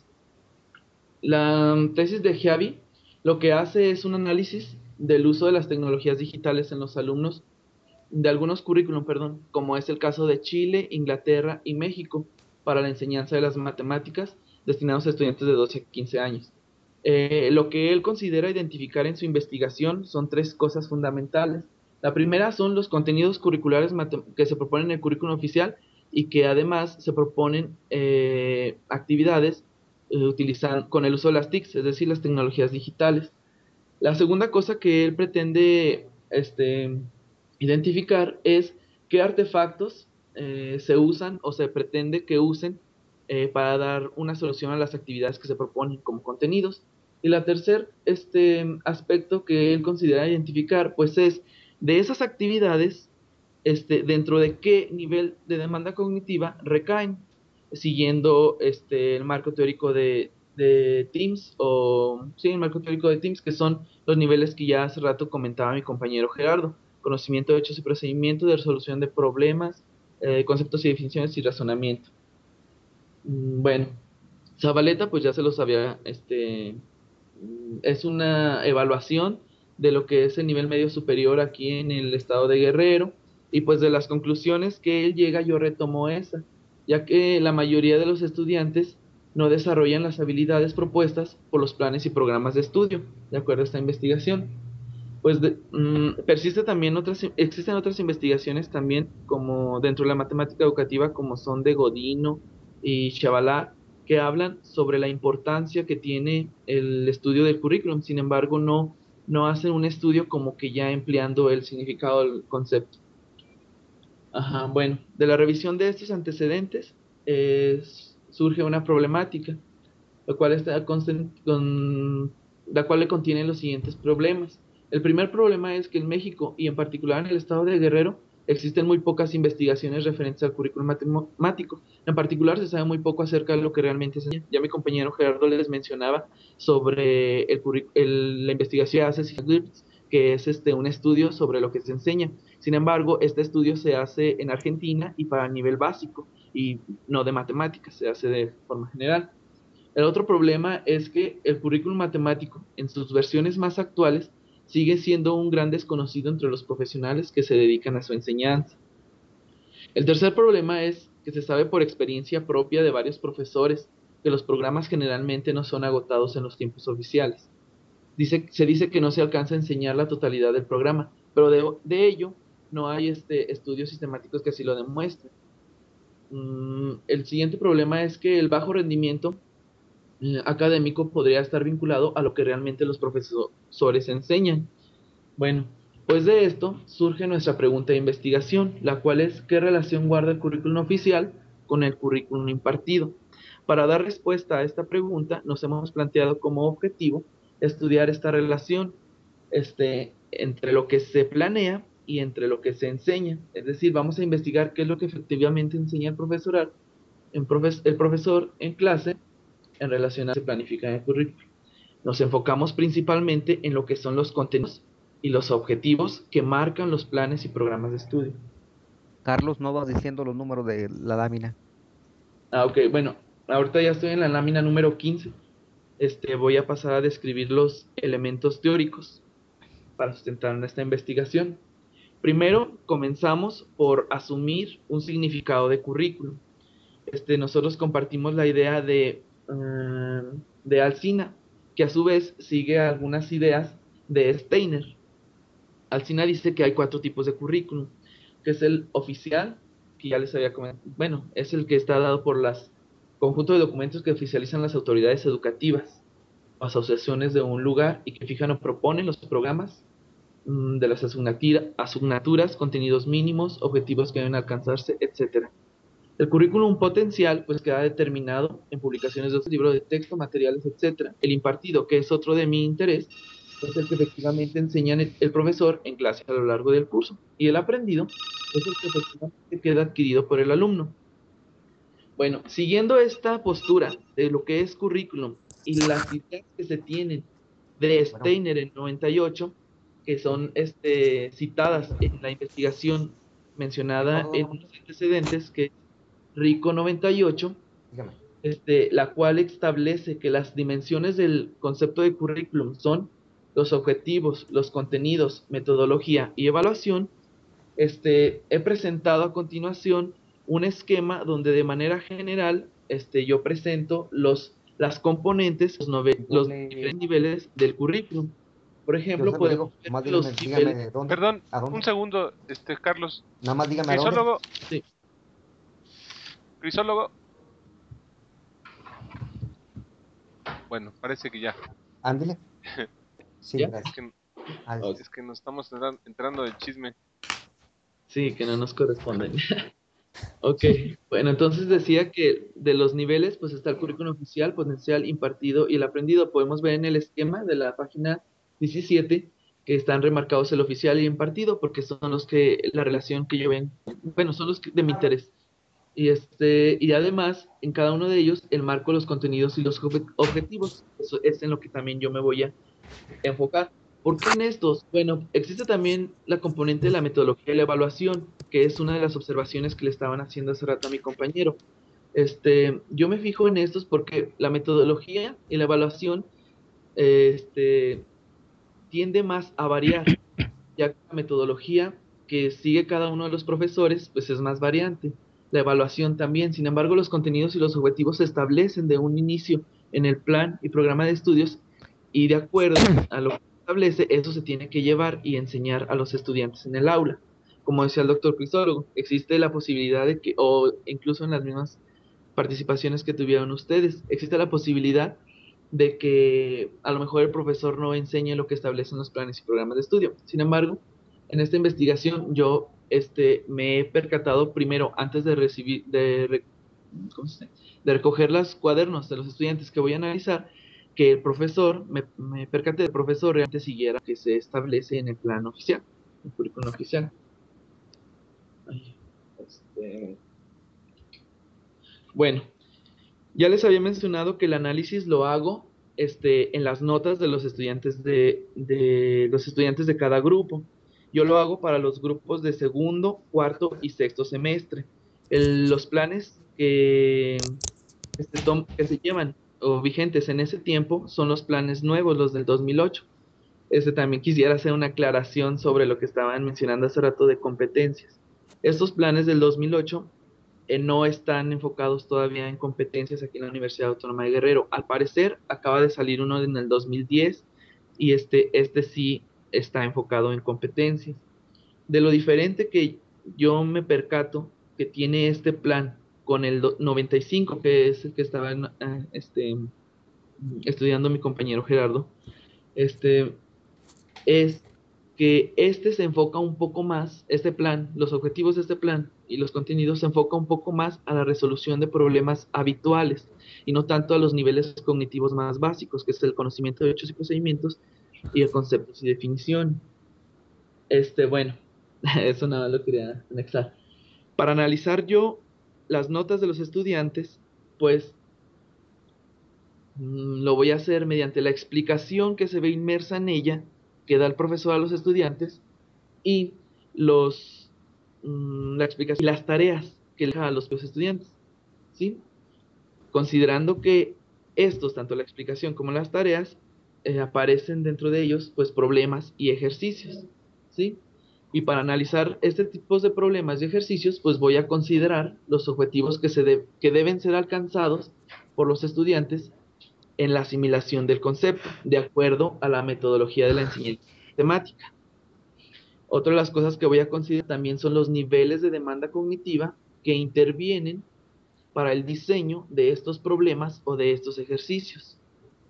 La tesis de Javi lo que hace es un análisis del uso de las tecnologías digitales en los alumnos de algunos currículum, perdón, como es el caso de Chile, Inglaterra y México, para la enseñanza de las matemáticas destinados a estudiantes de doce a quince años. Eh, lo que él considera identificar en su investigación son tres cosas fundamentales. La primera son los contenidos curriculares que se proponen en el currículum oficial y que además se proponen eh, actividades eh, utilizando, con el uso de las T I Cs, es decir, las tecnologías digitales. La segunda cosa que él pretende este, identificar es qué artefactos eh, se usan o se pretende que usen eh, para dar una solución a las actividades que se proponen como contenidos. Y la tercer este, aspecto que él considera identificar, pues es de esas actividades, este, dentro de qué nivel de demanda cognitiva recaen, siguiendo este, el marco teórico de, de Teams, o sí, el marco teórico de Teams, que son los niveles que ya hace rato comentaba mi compañero Gerardo: conocimiento de hechos y procedimientos, de resolución de problemas, eh, conceptos y definiciones y razonamiento. Bueno, Zabaleta pues ya se los había este, es una evaluación de lo que es el nivel medio superior aquí en el estado de Guerrero, y pues de las conclusiones que él llega yo retomo esa, ya que la mayoría de los estudiantes no desarrollan las habilidades propuestas por los planes y programas de estudio, de acuerdo a esta investigación. Pues de, mm, persiste también otras, existen otras investigaciones también como dentro de la matemática educativa, como son de Godino y Chavalá, que hablan sobre la importancia que tiene el estudio del currículum. Sin embargo, no, no hacen un estudio como que ya empleando el significado del concepto. Ajá, bueno, de la revisión de estos antecedentes eh, surge una problemática, la cual, está consten- con, la cual le contiene los siguientes problemas. El primer problema es que en México, y en particular en el estado de Guerrero, existen muy pocas investigaciones referentes al currículum matemático. En particular, se sabe muy poco acerca de lo que realmente se enseña. Ya mi compañero Gerardo les mencionaba sobre el, curric- el- la investigación que hace Siglitz, que es este, un estudio sobre lo que se enseña. Sin embargo, este estudio se hace en Argentina y para nivel básico, y no de matemáticas, se hace de forma general. El otro problema es que el currículum matemático, en sus versiones más actuales, sigue siendo un gran desconocido entre los profesionales que se dedican a su enseñanza. El tercer problema es que se sabe por experiencia propia de varios profesores que los programas generalmente no son agotados en los tiempos oficiales. Dice, se dice que no se alcanza a enseñar la totalidad del programa, pero de, de ello no hay este, estudios sistemáticos que así lo demuestren. Mm, el siguiente problema es que el bajo rendimiento eh, académico podría estar vinculado a lo que realmente los profesores enseñan. Bueno, pues de esto surge nuestra pregunta de investigación, la cual es: ¿qué relación guarda el currículum oficial con el currículum impartido? Para dar respuesta a esta pregunta, nos hemos planteado como objetivo estudiar esta relación este, entre lo que se planea y entre lo que se enseña. Es decir, vamos a investigar qué es lo que efectivamente enseña el profesorado, en profes el profesor en clase en relación a lo que se planifica en el currículum. Nos enfocamos principalmente en lo que son los contenidos y los objetivos que marcan los planes y programas de estudio. Carlos, no vas diciendo los números de la lámina. Ah, ok, bueno, ahorita ya estoy en la lámina número quince. Este, voy a pasar a describir los elementos teóricos para sustentar esta investigación. Primero, comenzamos por asumir un significado de currículum. Este, nosotros compartimos la idea de, uh, de Alsina, que a su vez sigue algunas ideas de Steiner. Alsina dice que hay cuatro tipos de currículum, que es el oficial, que ya les había comentado, bueno, es el que está dado por las conjunto de documentos que oficializan las autoridades educativas, asociaciones de un lugar y que fijan o proponen los programas mmm, de las asignaturas, contenidos mínimos, objetivos que deben alcanzarse, etcétera. El currículum potencial pues queda determinado en publicaciones de libros de texto, materiales, etcétera. El impartido, que es otro de mi interés, es el que efectivamente enseña el, el profesor en clase a lo largo del curso. Y el aprendido es el que efectivamente queda adquirido por el alumno. Bueno, siguiendo esta postura de lo que es currículum y las ideas que se tienen de Steiner en noventa y ocho, que son este, citadas en la investigación mencionada en los antecedentes, que Rico noventa y ocho, este, la cual establece que las dimensiones del concepto de currículum son los objetivos, los contenidos, metodología y evaluación. Este, he presentado a continuación un esquema donde de manera general este, yo presento los, las componentes, los, nove, los diferentes niveles del currículum. Por ejemplo, Yo podemos digo, ver dígame, los dígame niveles. dónde, Perdón, ¿a dónde? un segundo, este Carlos. Nada más dígame a dónde. Crisólogo. Sí. Crisólogo. Bueno, parece que ya. Ándele. Sí, ¿Ya? gracias. Es que, Ah, Ok. es que nos estamos entrando, entrando del chisme. Sí, que no nos corresponden. Ok, bueno, entonces decía que de los niveles, pues está el currículum oficial, potencial, impartido y el aprendido. Podemos ver en el esquema de la página diecisiete que están remarcados el oficial y el impartido, porque son los que, la relación que yo ven, bueno, son los que, de mi interés. Y, este, y además, en cada uno de ellos, el marco, los contenidos y los obje- objetivos. Eso es en lo que también yo me voy a enfocar. ¿Por qué en estos? Bueno, existe también la componente de la metodología y la evaluación, que es una de las observaciones que le estaban haciendo hace rato a mi compañero. Este, yo me fijo en estos porque la metodología y la evaluación este, tiende más a variar, ya que la metodología que sigue cada uno de los profesores pues es más variante, la evaluación también. Sin embargo, los contenidos y los objetivos se establecen de un inicio en el plan y programa de estudios, y de acuerdo a lo que se establece, eso se tiene que llevar y enseñar a los estudiantes en el aula. Como decía el doctor Crisólogo, existe la posibilidad de que, o incluso en las mismas participaciones que tuvieron ustedes, existe la posibilidad de que a lo mejor el profesor no enseñe lo que establecen los planes y programas de estudio. Sin embargo, en esta investigación yo este, me he percatado primero, antes de recibir, de, re- ¿cómo se dice? de recoger los cuadernos de los estudiantes que voy a analizar, que el profesor, me, me percaté del profesor realmente siguiera que se establece en el plan oficial, el currículum oficial. Ay, este, Bueno, ya les había mencionado que el análisis lo hago este, en las notas de los estudiantes de, de los estudiantes de cada grupo. Yo lo hago para los grupos de segundo, cuarto y sexto semestre. El- los planes que, que se tom- que se llevan o vigentes en ese tiempo son los planes nuevos, los del dos mil ocho. Este, también quisiera hacer una aclaración sobre lo que estaban mencionando hace rato de competencias. Estos planes del dos mil ocho eh, no están enfocados todavía en competencias aquí en la Universidad Autónoma de Guerrero. Al parecer, acaba de salir uno en el dos mil diez y este, este sí está enfocado en competencias. De lo diferente que yo me percato que tiene este plan con el do- noventa y cinco, que es el que estaba en, eh, este, estudiando mi compañero Gerardo, este, es que este se enfoca un poco más, este plan, los objetivos de este plan y los contenidos se enfoca un poco más a la resolución de problemas habituales y no tanto a los niveles cognitivos más básicos, que es el conocimiento de hechos y procedimientos y el conceptos y definición. Este, bueno, eso nada lo quería anexar. Para analizar yo las notas de los estudiantes, pues mm, lo voy a hacer mediante la explicación que se ve inmersa en ella, que da el profesor a los estudiantes, y los, mm, la explicación y las tareas que le deja a los estudiantes, ¿sí? Considerando que estos, tanto la explicación como las tareas, eh, aparecen dentro de ellos, pues, problemas y ejercicios, ¿sí? Y para analizar este tipo de problemas y ejercicios, pues voy a considerar los objetivos que, se de- que deben ser alcanzados por los estudiantes en la asimilación del concepto, de acuerdo a la metodología de la enseñanza temática. Otra de las cosas que voy a considerar también son los niveles de demanda cognitiva que intervienen para el diseño de estos problemas o de estos ejercicios.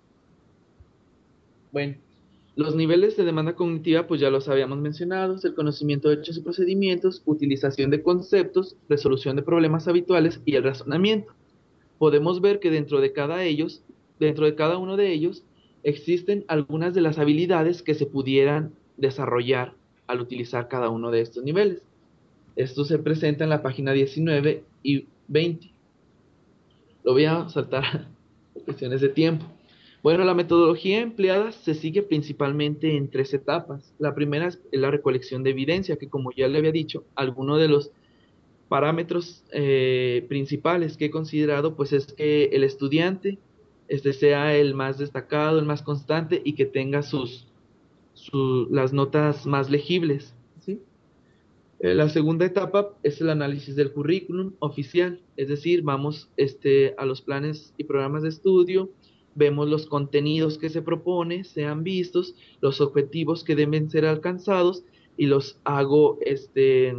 Bueno, los niveles de demanda cognitiva pues ya los habíamos mencionado: es el conocimiento de hechos y procedimientos, utilización de conceptos, resolución de problemas habituales y el razonamiento. Podemos ver que dentro de cada ellos, dentro de cada uno de ellos, existen algunas de las habilidades que se pudieran desarrollar al utilizar cada uno de estos niveles. Esto se presenta en la página diecinueve y veinte. Lo voy a saltar por cuestiones de tiempo. Bueno, la metodología empleada se sigue principalmente en tres etapas. La primera es la recolección de evidencia, que como ya le había dicho, algunos de los parámetros eh, principales que he considerado, pues es que el estudiante este, sea el más destacado, el más constante y que tenga sus, su- las notas más legibles, ¿sí? Eh, la segunda etapa es el análisis del currículum oficial, es decir, vamos este, a los planes y programas de estudio, vemos los contenidos que se propone, sean vistos, los objetivos que deben ser alcanzados y los hago, este,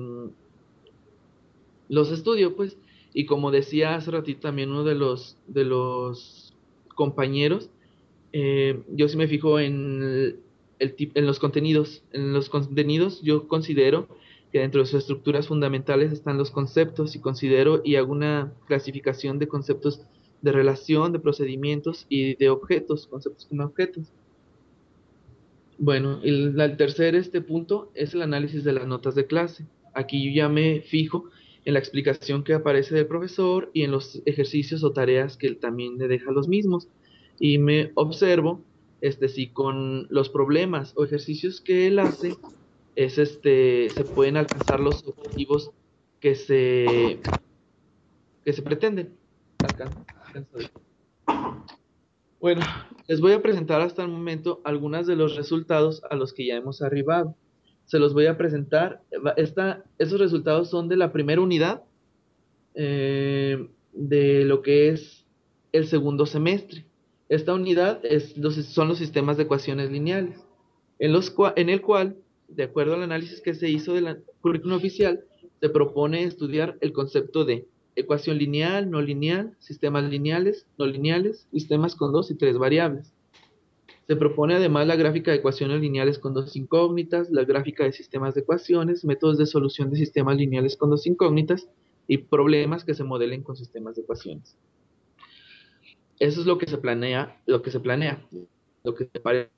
los estudio, pues. Y como decía hace ratito también uno de los, de los compañeros, eh, yo sí me fijo en, el, el tip- en los contenidos. En los contenidos yo considero que dentro de sus estructuras fundamentales están los conceptos y considero y hago una clasificación de conceptos de relación, de procedimientos y de objetos, conceptos como objetos. Bueno, el, el tercer este punto es el análisis de las notas de clase. Aquí yo ya me fijo en la explicación que aparece del profesor y en los ejercicios o tareas que él también le deja a los mismos. Y me observo este, si con los problemas o ejercicios que él hace es, este, se pueden alcanzar los objetivos que se, que se pretenden alcan- alcanzar. Bueno, les voy a presentar hasta el momento algunos de los resultados a los que ya hemos arribado. Se los voy a presentar. Va- Esta, esos resultados son de la primera unidad eh, de lo que es el segundo semestre. Esta unidad es los- son los sistemas de ecuaciones lineales, en, los cua- en el cual, de acuerdo al análisis que se hizo del currículum oficial, se propone estudiar el concepto de ecuación lineal, no lineal, sistemas lineales, no lineales, sistemas con dos y tres variables. Se propone además la gráfica de ecuaciones lineales con dos incógnitas, la gráfica de sistemas de ecuaciones, métodos de solución de sistemas lineales con dos incógnitas y problemas que se modelen con sistemas de ecuaciones. Eso es lo que se planea, lo que se planea, lo que se parece.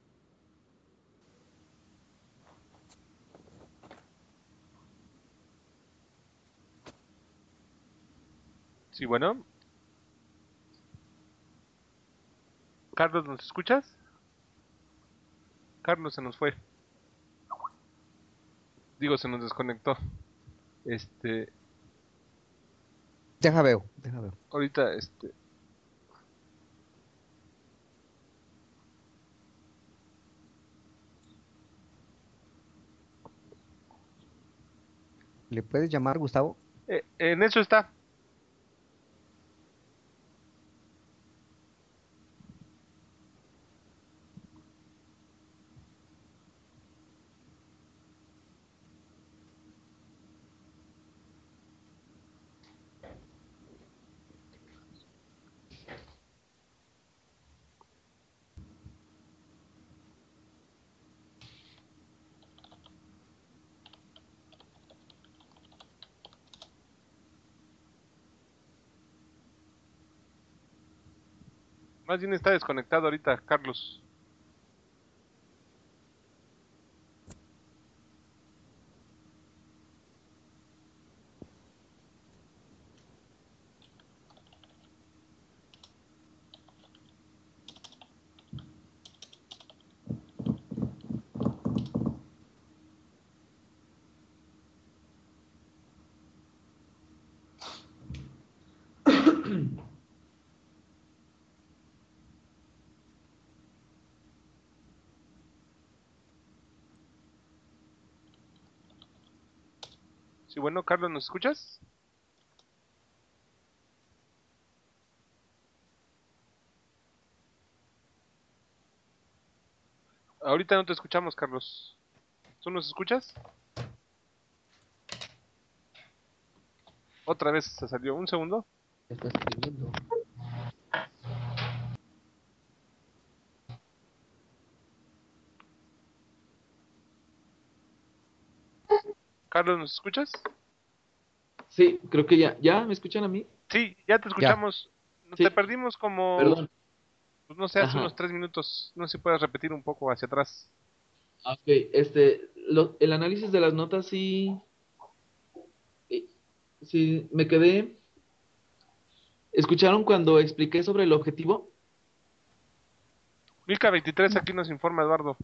Sí, bueno. Carlos, ¿nos escuchas? Carlos se nos fue. Digo, se nos desconectó. Este, Deja veo, deja veo. ahorita, este, ¿Le puedes llamar, Gustavo? eh, en eso está. Más bien está desconectado ahorita, Carlos. Sí, bueno, Carlos, ¿nos escuchas? Ahorita no te escuchamos, Carlos. ¿Tú nos escuchas? Otra vez se salió. Un segundo. Está escribiendo. Carlos, ¿nos escuchas? Sí, creo que ya, ¿ya me escuchan a mí? Sí, ya te Ya. escuchamos. No, Sí, te perdimos como, perdón. pues no sé, hace unos Ajá. tres minutos. No sé si puedes repetir un poco hacia atrás. Ok, este, lo- el análisis de las notas sí, eh, sí, me quedé. ¿Escucharon cuando expliqué sobre el objetivo? Milka veintitrés aquí nos informa Eduardo.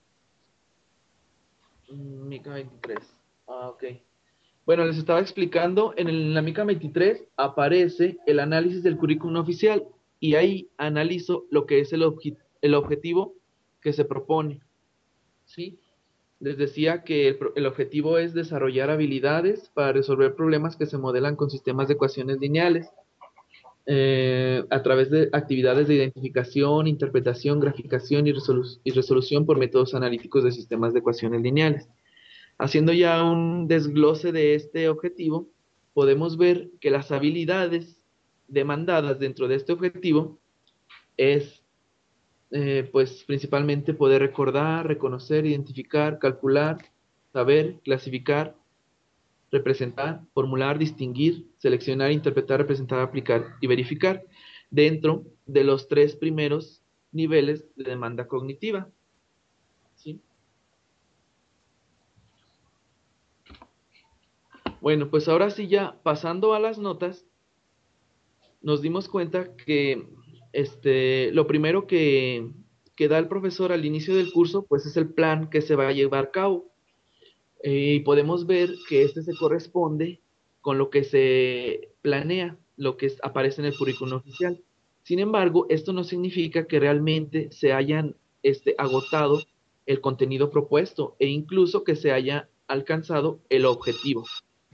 Mm, Mica veintitrés. Ah, ok. Bueno, les estaba explicando, en, el- en la Mica veintitrés aparece el análisis del currículum oficial y ahí analizo lo que es el, obje- el objetivo que se propone, ¿sí? Les decía que el, pro- el objetivo es desarrollar habilidades para resolver problemas que se modelan con sistemas de ecuaciones lineales eh, a través de actividades de identificación, interpretación, graficación y, resolu- y resolución por métodos analíticos de sistemas de ecuaciones lineales. Haciendo ya un desglose de este objetivo, podemos ver que las habilidades demandadas dentro de este objetivo es, eh, pues, principalmente poder recordar, reconocer, identificar, calcular, saber, clasificar, representar, formular, distinguir, seleccionar, interpretar, representar, aplicar y verificar dentro de los tres primeros niveles de demanda cognitiva. ¿Sí? Bueno, pues ahora sí ya pasando a las notas, nos dimos cuenta que este, lo primero que, que da el profesor al inicio del curso, pues es el plan que se va a llevar a cabo. Eh, y podemos ver que este se corresponde con lo que se planea, lo que es- aparece en el currículum oficial. Sin embargo, esto no significa que realmente se hayan este, agotado el contenido propuesto e incluso que se haya alcanzado el objetivo.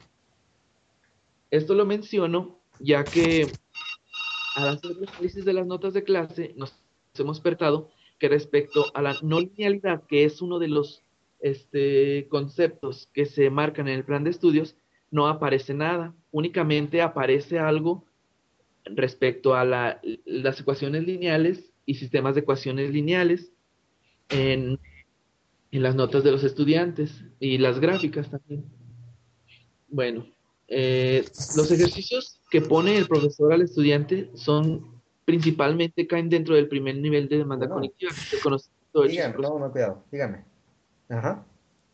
Esto lo menciono ya que al hacer el análisis de las notas de clase nos hemos percatado que respecto a la no linealidad, que es uno de los este, conceptos que se marcan en el plan de estudios, no aparece nada, únicamente aparece algo respecto a la, las ecuaciones lineales y sistemas de ecuaciones lineales en, en las notas de los estudiantes y las gráficas también. Bueno, eh, los ejercicios que pone el profesor al estudiante son principalmente caen dentro del primer nivel de demanda Bueno, cognitiva, que es el conocimiento de hechos dígame, no, no, cuidado, dígame. Ajá.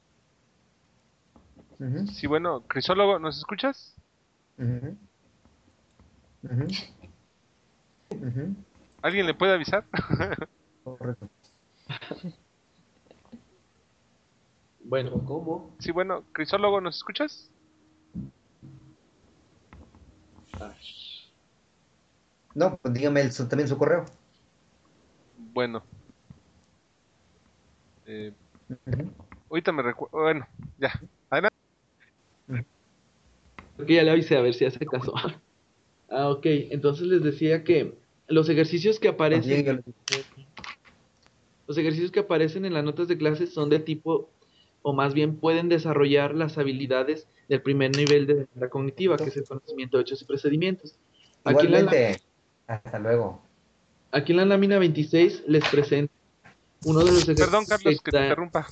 Ujú, Sí, bueno, Crisólogo, ¿nos escuchas? ujú, ujú, ujú, ¿Alguien le puede avisar? correcto. Bueno, ¿Cómo? Sí, bueno, Crisólogo, ¿nos escuchas? No, pues dígame el, su- también su correo. Bueno, eh, Ujú, ahorita me recuerdo. Bueno, ya. Adelante. ujú. creo que ya le avisé a ver si hace caso. Ah, ok, entonces les decía que los ejercicios que También yo aparecen, le- los ejercicios que aparecen en las notas de clase son de tipo, o más bien pueden desarrollar las habilidades del primer nivel de demanda cognitiva, que es el conocimiento de hechos y procedimientos. Aquí en la, lá- Igualmente, hasta luego. aquí en la lámina veintiséis les presento uno de los Perdón, ejercicios que Carlos, que te está, interrumpa.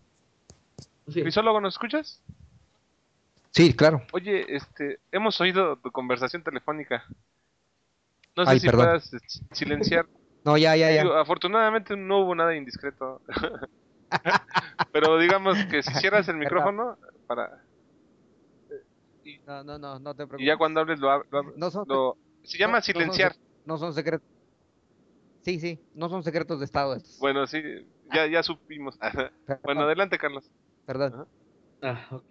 sí, Crisólogo, ¿nos escuchas? Sí, claro. Oye, este, hemos oído tu conversación telefónica. No sé Ay, si perdón. puedas eh, silenciar. No, ya, ya, Digo, ya. afortunadamente no hubo nada indiscreto. Pero digamos que si cierras el Perdón. micrófono para y, No, no, no, no te y ya cuando preocupes. hables lo, hab- lo, hab- No son, sec- lo- se no, llama no son, silenciar. sec- no son secretos. Sí, sí, no son secretos de Estado estos. Bueno, sí, ya ya supimos. Bueno, Perdón, adelante, Carlos. perdón. Ajá. ah, ok,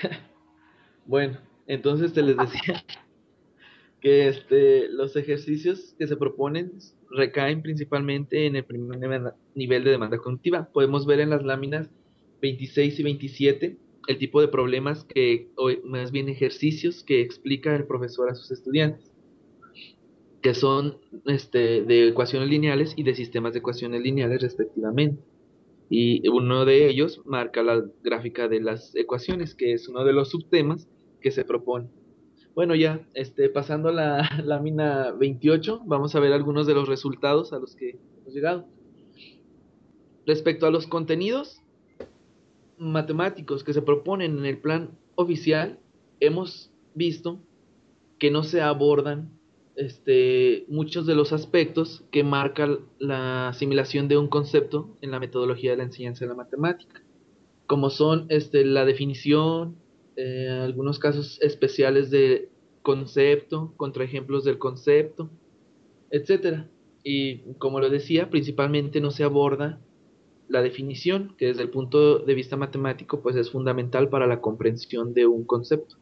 bueno, entonces te les decía que este, los ejercicios que se proponen recaen principalmente en el primer nivel nivel de demanda cognitiva. Podemos ver en las láminas veintiséis y veintisiete el tipo de problemas que, o más bien ejercicios que explica el profesor a sus estudiantes, que son este, de ecuaciones lineales y de sistemas de ecuaciones lineales respectivamente. Y uno de ellos marca la gráfica de las ecuaciones, que es uno de los subtemas que se propone. Bueno, ya, este, pasando a la lámina veintiocho, vamos a ver algunos de los resultados a los que hemos llegado. Respecto a los contenidos matemáticos que se proponen en el plan oficial, hemos visto que no se abordan este, muchos de los aspectos que marcan la asimilación de un concepto en la metodología de la enseñanza de la matemática, como son este, la definición, eh, algunos casos especiales de concepto, contraejemplos del concepto, etcétera. Y como lo decía, principalmente no se aborda la definición, que desde el punto de vista matemático, pues es fundamental para la comprensión de un concepto.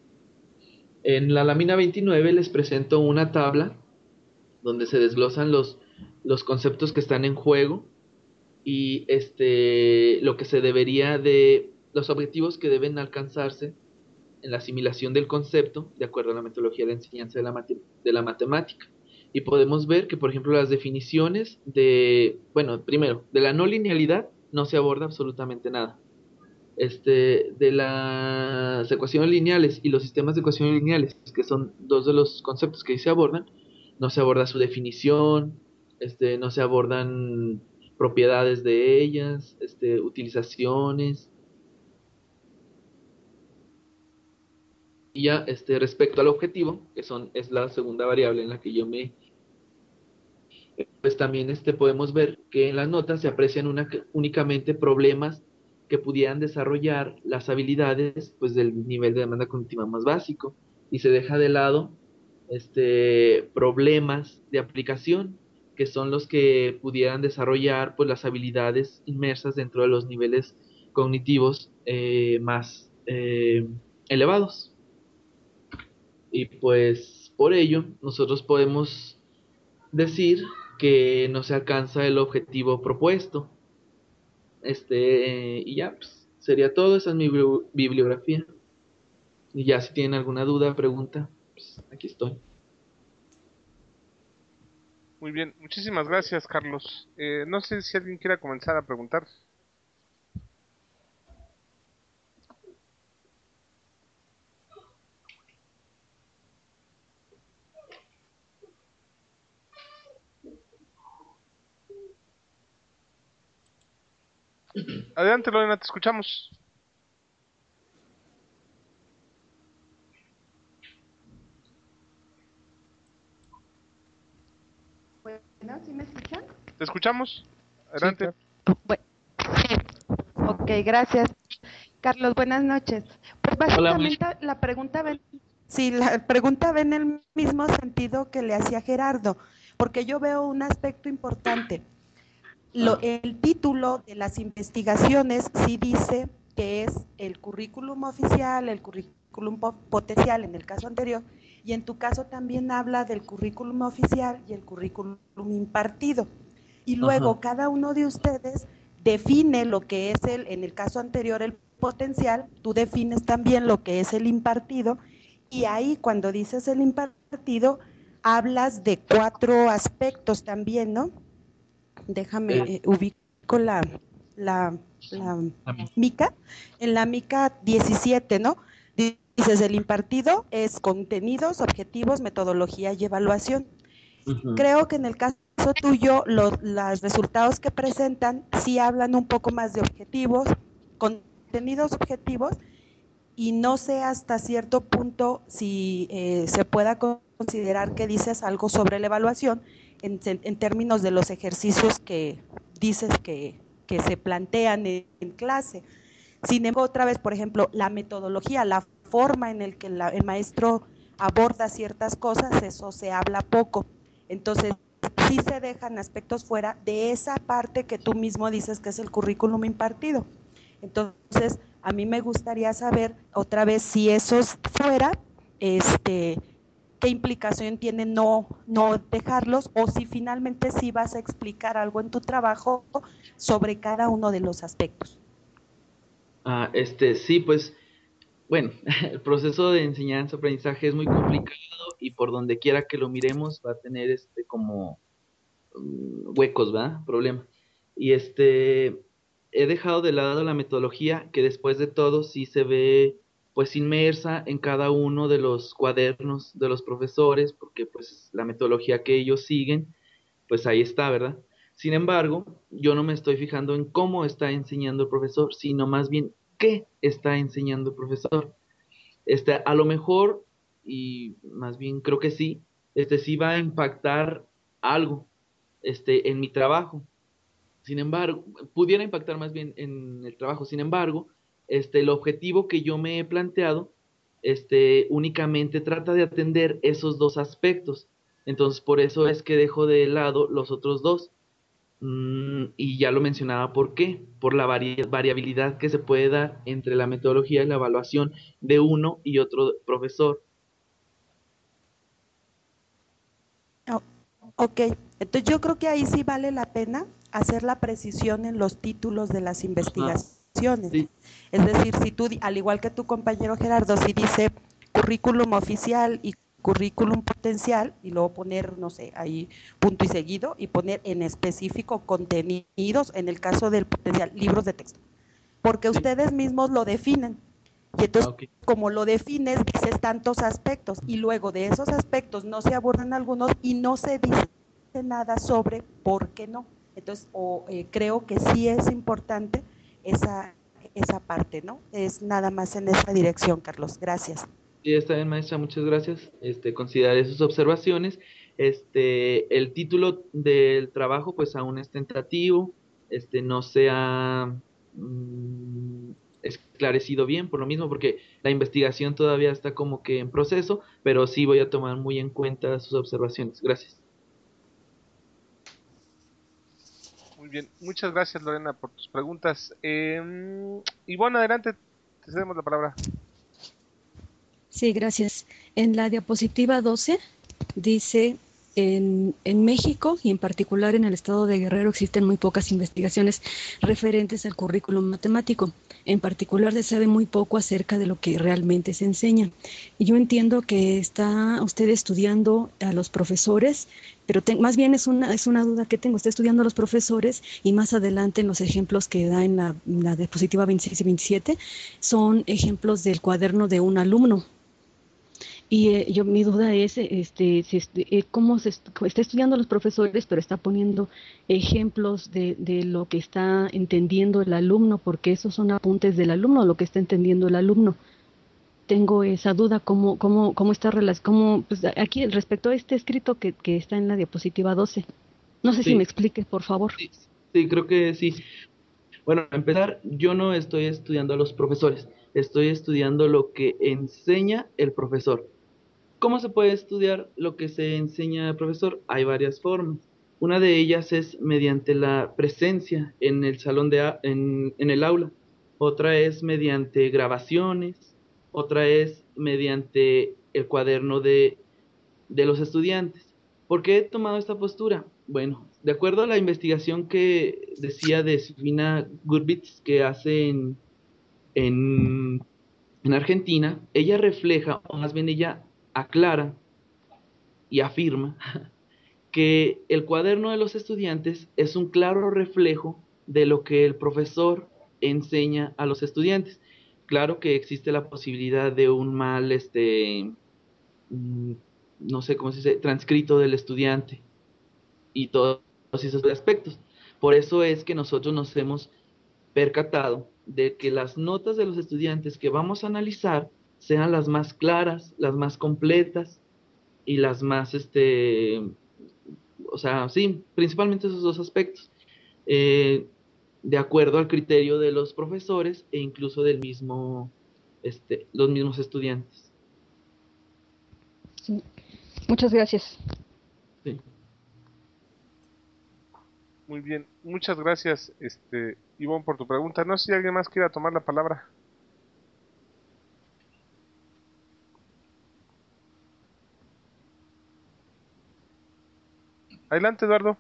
En la lámina veintinueve les presento una tabla donde se desglosan los, los conceptos que están en juego y este, lo que se debería de, los objetivos que deben alcanzarse en la asimilación del concepto, de acuerdo a la metodología de la enseñanza de la, mate, de la matemática. Y podemos ver que, por ejemplo, las definiciones de, bueno, primero, de la no linealidad no se aborda absolutamente nada. Este, de las ecuaciones lineales y los sistemas de ecuaciones lineales, que son dos de los conceptos que ahí se abordan, no se aborda su definición, este, no se abordan propiedades de ellas, este, utilizaciones. Y ya este, respecto al objetivo, que son, es la segunda variable en la que yo me... Pues también este, podemos ver que en las notas se aprecian una, únicamente problemas que pudieran desarrollar las habilidades pues, del nivel de demanda cognitiva más básico y se deja de lado este, problemas de aplicación que son los que pudieran desarrollar pues, las habilidades inmersas dentro de los niveles cognitivos eh, más eh, elevados. Y pues por ello nosotros podemos decir que no se alcanza el objetivo propuesto. Este, y ya, pues, sería todo. Esa es mi bibli- bibliografía. Y ya si tienen alguna duda, pregunta, pues aquí estoy. Muy bien, muchísimas gracias, Carlos. Eh, no sé si alguien quiera comenzar a preguntar. Adelante, Lorena, te escuchamos. Bueno, ¿sí me escuchan? ¿Te escuchamos? Sí, Adelante. claro. Bueno, sí. Ok, gracias. Carlos, buenas noches. Pues Hola, muy- básicamente la pregunta va en, sí, la pregunta va en el mismo sentido que le hacía Gerardo, porque yo veo un aspecto importante. Lo, el título de las investigaciones sí dice que es el currículum oficial, el currículum po- potencial en el caso anterior, y en tu caso también habla del currículum oficial y el currículum impartido. Y luego Ajá. cada uno de ustedes define lo que es el, en el caso anterior, el potencial, tú defines también lo que es el impartido, y ahí cuando dices el impartido, hablas de cuatro aspectos también, ¿no? Déjame, Eh, eh, ubico la, la, la a mí. mica, en la mica diecisiete, ¿no? Dices, el impartido es contenidos, objetivos, metodología y evaluación. Ujú. Creo que en el caso tuyo, los, los resultados que presentan sí hablan un poco más de objetivos, contenidos objetivos, y no sé hasta cierto punto si eh, se pueda considerar que dices algo sobre la evaluación en, en términos de los ejercicios que dices que, que se plantean en, en clase. Sin embargo, otra vez, por ejemplo, la metodología, la forma en el que la, el maestro aborda ciertas cosas, eso se habla poco. Entonces, sí se dejan aspectos fuera de esa parte que tú mismo dices que es el currículum impartido. Entonces, a mí me gustaría saber otra vez si esos fuera, este, qué implicación tiene no, no dejarlos, o si finalmente sí vas a explicar algo en tu trabajo sobre cada uno de los aspectos. Ah, este, sí, pues, bueno, el proceso de enseñanza-aprendizaje es muy complicado y por donde quiera que lo miremos va a tener este como mm, huecos, ¿verdad? Problema. Y este, he dejado de lado la metodología que después de todo sí se ve pues inmersa en cada uno de los cuadernos de los profesores, porque pues la metodología que ellos siguen, pues ahí está, ¿verdad? Sin embargo, yo no me estoy fijando en cómo está enseñando el profesor, sino más bien qué está enseñando el profesor. Este, a lo mejor, y más bien creo que sí, este sí va a impactar algo, este, en mi trabajo. Sin embargo, pudiera impactar más bien en el trabajo. Sin embargo, este, el objetivo que yo me he planteado, este, únicamente trata de atender esos dos aspectos. Entonces, por eso es que dejo de lado los otros dos. Mm, y ya lo mencionaba, ¿por qué? Por la vari- variabilidad que se puede dar entre la metodología y la evaluación de uno y otro profesor. Oh, ok, entonces yo creo que ahí sí vale la pena hacer la precisión en los títulos de las Ajá, investigaciones. sí, Es decir, si tú, al igual que tu compañero Gerardo, si dice currículum oficial y currículum potencial, y luego poner, no sé, ahí punto y seguido, y poner en específico contenidos, en el caso del potencial, libros de texto, porque sí. ustedes mismos lo definen. Y Ah, entonces, ok. como lo defines, dices tantos aspectos, y luego de esos aspectos no se abordan algunos y no se dice nada sobre por qué no. Entonces, o, eh, creo que sí es importante esa, esa parte, ¿no? Es nada más en esa dirección, Carlos. Gracias. Sí, está bien, maestra, muchas gracias. Este, consideraré sus observaciones. Este, el título del trabajo, pues aún es tentativo, este, no se ha mm, esclarecido bien, por lo mismo, porque la investigación todavía está como que en proceso, pero sí voy a tomar muy en cuenta sus observaciones. Gracias. Muy bien, muchas gracias, Lorena, por tus preguntas. Eh, y bueno, adelante, te cedemos la palabra. Sí, gracias. En la diapositiva doce dice En, en México y en particular en el estado de Guerrero existen muy pocas investigaciones referentes al currículum matemático. En particular se sabe muy poco acerca de lo que realmente se enseña. Y yo entiendo que está usted estudiando a los profesores, pero te- más bien es una, es una duda que tengo. Está estudiando a los profesores y más adelante en los ejemplos que da en la, la diapositiva veintiséis y veintisiete son ejemplos del cuaderno de un alumno. Y eh, yo mi duda es, eh, este, si este, eh, cómo se est- está estudiando a los profesores, pero está poniendo ejemplos de, de lo que está entendiendo el alumno, porque esos son apuntes del alumno, lo que está entendiendo el alumno. Tengo esa duda, cómo, cómo, cómo está relac- cómo, pues, a- aquí respecto a este escrito que, que está en la diapositiva doce. No sé si me Sí, explique, por favor. sí, sí, creo que sí. Bueno, a empezar, yo no estoy estudiando a los profesores, estoy estudiando lo que enseña el profesor. ¿Cómo se puede estudiar lo que se enseña al profesor? Hay varias formas. Una de ellas es mediante la presencia en el salón de, a- en, en el aula. Otra es mediante grabaciones. Otra es mediante el cuaderno de, de los estudiantes. ¿Por qué he tomado esta postura? Bueno, de acuerdo a la investigación que decía de Silvina Gurbitz que hace en, en en Argentina, ella refleja, o más bien ella aclara y afirma que el cuaderno de los estudiantes es un claro reflejo de lo que el profesor enseña a los estudiantes. Claro que existe la posibilidad de un mal, este, mm, no sé cómo se dice, transcrito del estudiante y todos esos aspectos. Por eso es que nosotros nos hemos percatado de que las notas de los estudiantes que vamos a analizar sean las más claras, las más completas y las más, este, o sea, sí, principalmente esos dos aspectos, eh, de acuerdo al criterio de los profesores e incluso del mismo, este, los mismos estudiantes. Sí. Muchas gracias. Sí. Muy bien, muchas gracias, este, Ivonne, por tu pregunta. No sé si alguien más quiera tomar la palabra. Adelante, Eduardo.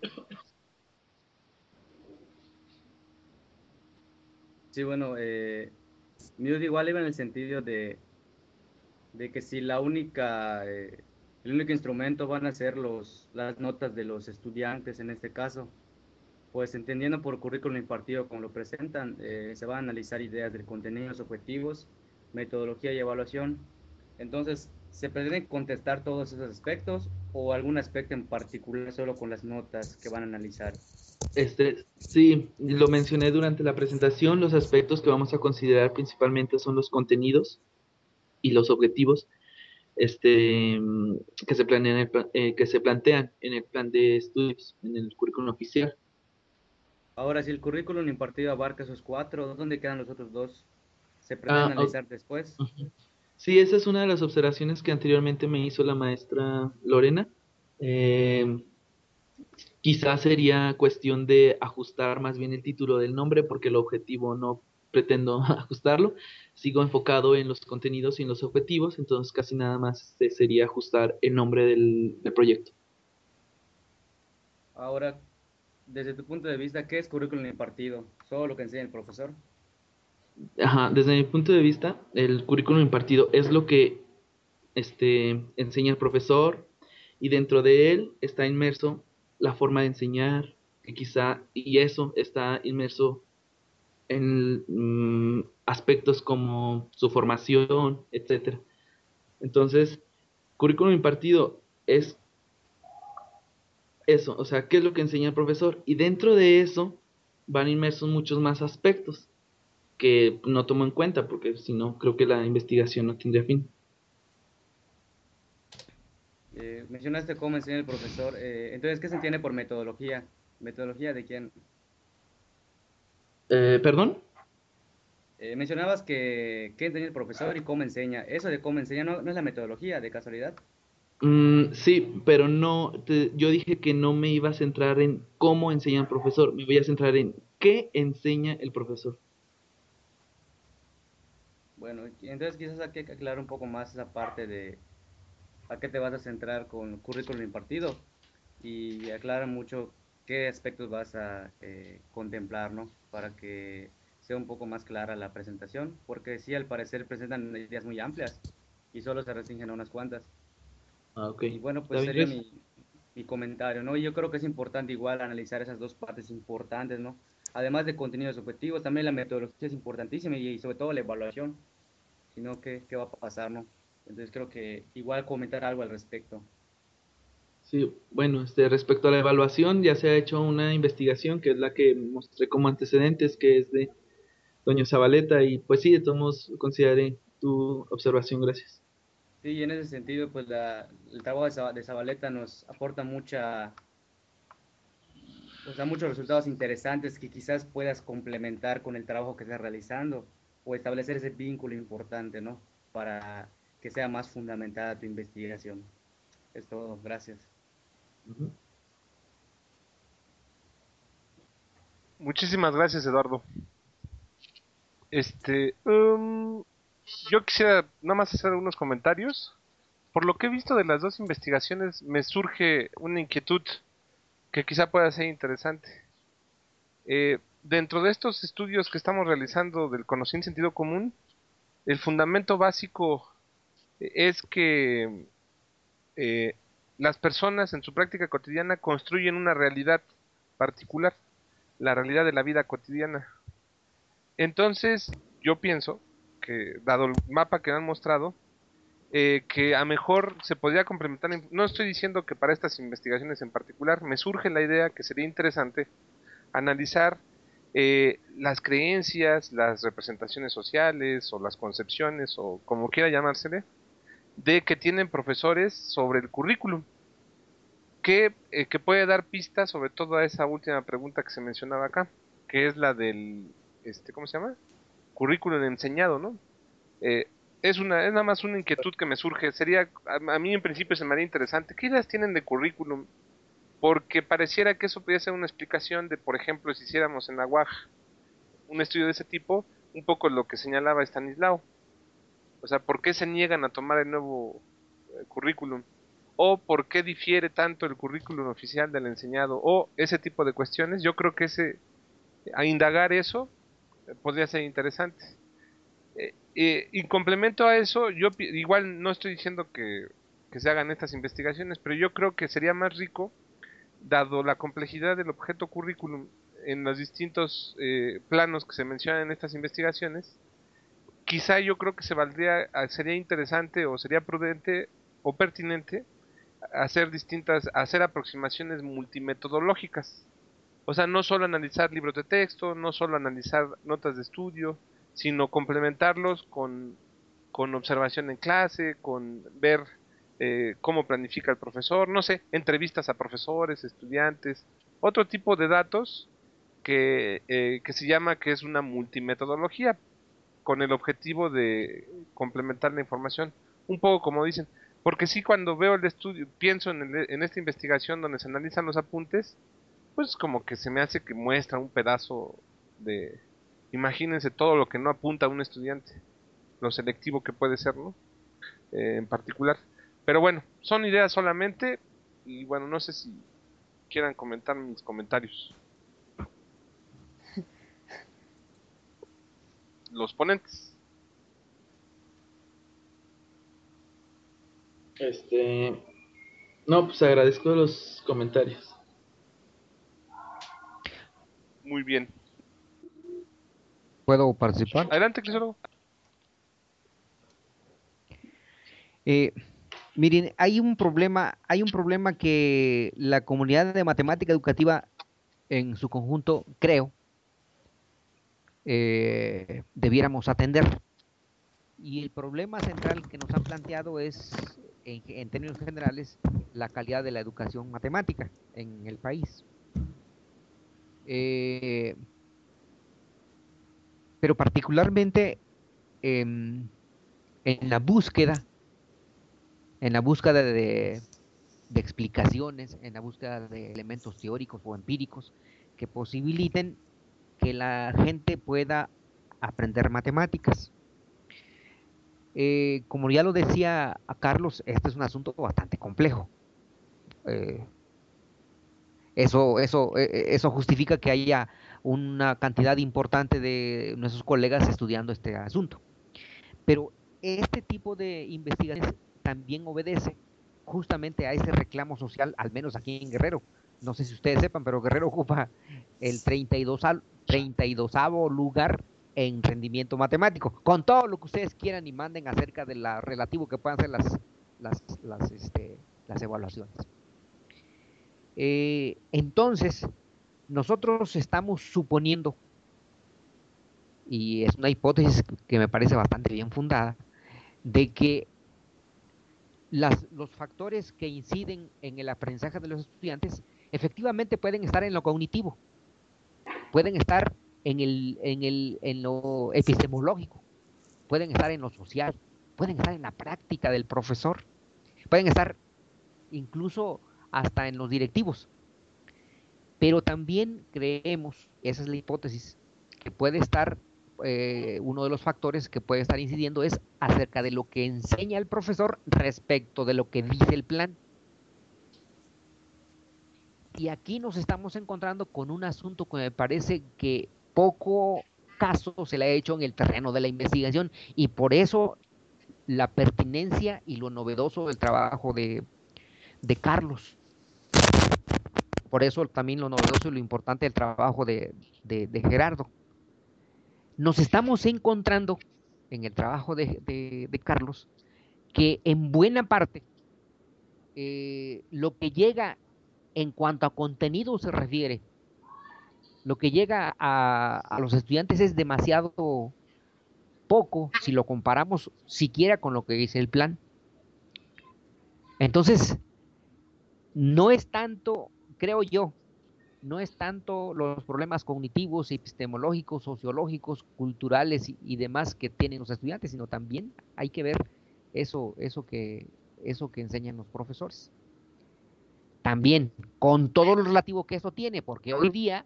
Sí, bueno, eh, mi duda igual iba en el sentido de, de que si la única, eh, el único instrumento van a ser los, las notas de los estudiantes en este caso, pues entendiendo por currículum impartido como lo presentan, eh, se van a analizar ideas de contenidos, objetivos, metodología y evaluación. Entonces, ¿se pretenden contestar todos esos aspectos o algún aspecto en particular solo con las notas que van a analizar? Este, sí, lo mencioné durante la presentación, los aspectos que vamos a considerar principalmente son los contenidos y los objetivos, este, mm, que se planean, en el pla- eh, que se plantean en el plan de estudios, en el currículum oficial. Ahora, si el currículum impartido abarca esos cuatro, ¿dónde quedan los otros dos? ¿Se pretende Ah, o- analizar después? ujú. Sí, esa es una de las observaciones que anteriormente me hizo la maestra Lorena. Eh, Quizás sería cuestión de ajustar más bien el título del nombre, porque el objetivo no pretendo ajustarlo. Sigo enfocado en los contenidos y en los objetivos, entonces casi nada más este, sería ajustar el nombre del, del proyecto. Ahora, desde tu punto de vista, ¿qué es currículum impartido? ¿Solo lo que enseña el profesor? Ajá, desde mi punto de vista, el currículum impartido es lo que este, enseña el profesor y dentro de él está inmerso la forma de enseñar, que quizá, y eso está inmerso en mm, aspectos como su formación, etcétera. Entonces, currículum impartido es eso, o sea, ¿qué es lo que enseña el profesor? Y dentro de eso van inmersos muchos más aspectos que no tomo en cuenta, porque si no, creo que la investigación no tendría fin. Eh, mencionaste cómo enseña el profesor. Eh, entonces, ¿qué se entiende por metodología? ¿Metodología de quién? Eh, ¿perdón? Eh, mencionabas que qué enseña el profesor y cómo enseña. Eso de cómo enseña no, no es la metodología, de casualidad. Mm, sí, pero no, te- yo dije que no me iba a centrar en cómo enseña el profesor, me voy a centrar en qué enseña el profesor. Bueno, y entonces quizás hay que aclarar un poco más esa parte de a qué te vas a centrar con currículum impartido. y aclara mucho qué aspectos vas a eh, contemplar, ¿no? Para que sea un poco más clara la presentación, porque sí, al parecer presentan ideas muy amplias y solo se restringen a unas cuantas. Ah, ok. Y bueno, Está pues bien, sería gracias. mi, mi comentario, ¿no? Y yo creo que es importante igual analizar esas dos partes importantes, ¿no? Además de contenidos objetivos, también la metodología es importantísima y, y sobre todo la evaluación, sino qué, qué va a pasar, ¿no? Entonces creo que igual comentar algo al respecto. Sí, bueno, este, respecto a la evaluación, ya se ha hecho una investigación que es la que mostré como antecedentes, que es de Doña Zabaleta, y pues sí, de todos modos consideré tu observación, gracias. Sí, y en ese sentido, pues la, el trabajo de, Zaba- de Zabaleta nos aporta mucha, o sea, muchos resultados interesantes que quizás puedas complementar con el trabajo que estás realizando o establecer ese vínculo importante, ¿no? Para que sea más fundamentada tu investigación. Es todo, gracias. Ujú. Muchísimas gracias, Eduardo. Este, um, yo quisiera nada más hacer unos comentarios. Por lo que he visto de las dos investigaciones, me surge una inquietud que quizá pueda ser interesante. Eh, dentro de estos estudios que estamos realizando del conocimiento en sentido común, el fundamento básico es que eh, las personas en su práctica cotidiana construyen una realidad particular, la realidad de la vida cotidiana. Entonces, yo pienso que, dado el mapa que me han mostrado, eh, que a mejor se podría complementar. No estoy diciendo que para estas investigaciones en particular, me surge la idea que sería interesante analizar eh, las creencias, las representaciones sociales o las concepciones o como quiera llamársele, de que tienen profesores sobre el currículum, que, eh, que puede dar pistas sobre todo a esa última pregunta que se mencionaba acá, que es la del, este, ¿cómo se llama? Currículum enseñado, ¿no? Eh, es una, es nada más una inquietud que me surge. Sería, a, a mí en principio se me haría interesante. ¿Qué ideas tienen de currículum? Porque pareciera que eso podría ser una explicación de, por ejemplo, si hiciéramos en la U A J un estudio de ese tipo, un poco lo que señalaba Stanislao. O sea, ¿por qué se niegan a tomar el nuevo eh, currículum? ¿O por qué difiere tanto el currículum oficial del enseñado? O ese tipo de cuestiones. Yo creo que ese, a indagar eso eh, podría ser interesante. Eh, eh, y complemento a eso, yo pi- igual no estoy diciendo que, que se hagan estas investigaciones, pero yo creo que sería más rico, dado la complejidad del objeto currículum en los distintos eh, planos que se mencionan en estas investigaciones, quizá yo creo que se valdría, ah, sería interesante o sería prudente o pertinente hacer distintas, hacer aproximaciones multimetodológicas. O sea, no solo analizar libros de texto, no solo analizar notas de estudio, sino complementarlos con, con observación en clase, con ver eh, cómo planifica el profesor, no sé, entrevistas a profesores, estudiantes, otro tipo de datos que, eh, que se llama que es una multimetodología con el objetivo de complementar la información, un poco como dicen, porque sí cuando veo el estudio, pienso en, el- en esta investigación donde se analizan los apuntes, pues como que se me hace que muestra un pedazo de, imagínense todo lo que no apunta a un estudiante, lo selectivo que puede ser, ¿no? Eh, en particular. Pero bueno, son ideas solamente y bueno, no sé si quieran comentar mis comentarios. Los ponentes. Este, no, pues agradezco los comentarios. Muy bien. ¿Puedo participar? Adelante, Crisólogo. Eh, miren, hay un problema, hay un problema que la comunidad de matemática educativa en su conjunto, creo, eh, debiéramos atender. Y el problema central que nos han planteado es, en, en términos generales, la calidad de la educación matemática en el país. Eh, pero particularmente em, en la búsqueda, en la búsqueda de, de explicaciones, en la búsqueda de elementos teóricos o empíricos que posibiliten que la gente pueda aprender matemáticas. Eh, como ya lo decía a Carlos, este es un asunto bastante complejo. Eh, Eso, eso, eh, eh, eso justifica que haya una cantidad importante de nuestros colegas estudiando este asunto. Pero este tipo de investigaciones también obedece justamente a ese reclamo social, al menos aquí en Guerrero. No sé si ustedes sepan, pero Guerrero ocupa el treinta y dos treinta y dos lugar en rendimiento matemático, con todo lo que ustedes quieran y manden acerca de la relativo que puedan ser las, las, las, este, las evaluaciones. Eh, entonces, nosotros estamos suponiendo, y es una hipótesis que me parece bastante bien fundada, de que las, los factores que inciden en el aprendizaje de los estudiantes efectivamente pueden estar en lo cognitivo, pueden estar en, el, en, el, en lo epistemológico, pueden estar en lo social, pueden estar en la práctica del profesor, pueden estar incluso hasta en los directivos. Pero también creemos, esa es la hipótesis, que puede estar, eh, uno de los factores que puede estar incidiendo es acerca de lo que enseña el profesor respecto de lo que dice el plan. Y aquí nos estamos encontrando con un asunto que me parece que poco caso se le ha hecho en el terreno de la investigación, y por eso la pertinencia y lo novedoso del trabajo de, de Carlos. Por eso también lo novedoso y lo importante del trabajo de, de, de Gerardo. Nos estamos encontrando en el trabajo de, de, de Carlos que en buena parte eh, lo que llega en cuanto a contenido se refiere, lo que llega a, a los estudiantes es demasiado poco si lo comparamos siquiera con lo que dice el plan. Entonces, no es tanto, creo yo, no es tanto los problemas cognitivos, epistemológicos, sociológicos, culturales y, y demás que tienen los estudiantes, sino también hay que ver eso, eso que, eso que enseñan los profesores. También, con todo lo relativo que eso tiene, porque hoy día,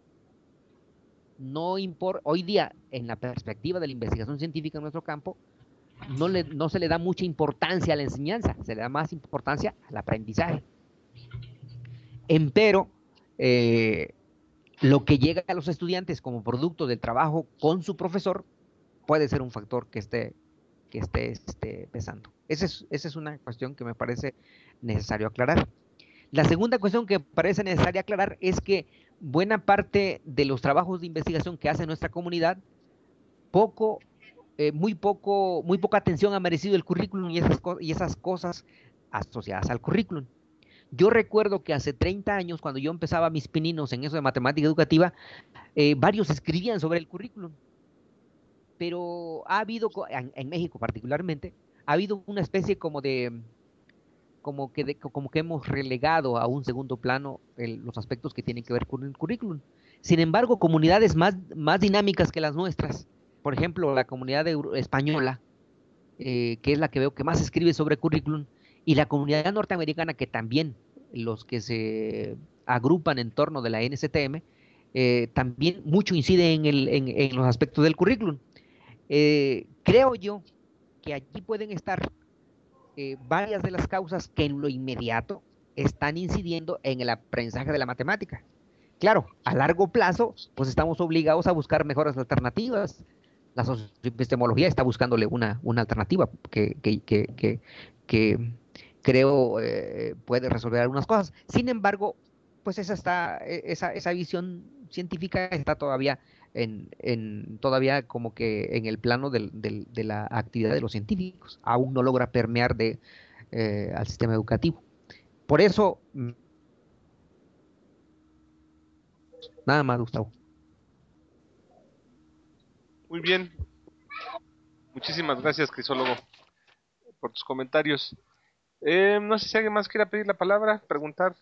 no importa, hoy día, en la perspectiva de la investigación científica en nuestro campo, no, le, no se le da mucha importancia a la enseñanza, se le da más importancia al aprendizaje. Empero, eh, lo que llega a los estudiantes como producto del trabajo con su profesor puede ser un factor que esté, que esté, esté pesando. Esa es, esa es una cuestión que me parece necesario aclarar. La segunda cuestión que parece necesaria aclarar es que buena parte de los trabajos de investigación que hace nuestra comunidad, poco, eh, muy poco, muy poca atención ha merecido el currículum y esas, y esas cosas asociadas al currículum. Yo recuerdo que hace treinta años, cuando yo empezaba mis pininos en eso de matemática educativa, eh, varios escribían sobre el currículum, pero ha habido, en, en México particularmente, ha habido una especie como de, como que, de, como que hemos relegado a un segundo plano el, los aspectos que tienen que ver con el currículum. Sin embargo, comunidades más, más dinámicas que las nuestras, por ejemplo, la comunidad española, eh, que es la que veo que más escribe sobre currículum, y la comunidad norteamericana, que también los que se agrupan en torno de la N C T M, eh, también mucho incide en, el, en, en, los aspectos del currículum. Eh, creo yo que allí pueden estar eh, varias de las causas que en lo inmediato están incidiendo en el aprendizaje de la matemática. Claro, a largo plazo, pues estamos obligados a buscar mejores alternativas. La socioepistemología está buscándole una, una alternativa que, que, que, que, que creo eh, puede resolver algunas cosas. Sin embargo, pues esa, está, esa, esa visión científica está todavía en, en, todavía como que en el plano del, del, de la actividad de los científicos. Aún no logra permear de, eh, al sistema educativo. Por eso, nada más, Gustavo. Muy bien. Muchísimas gracias, Crisólogo, por tus comentarios. Eh, no sé si alguien más quiera pedir la palabra, preguntar.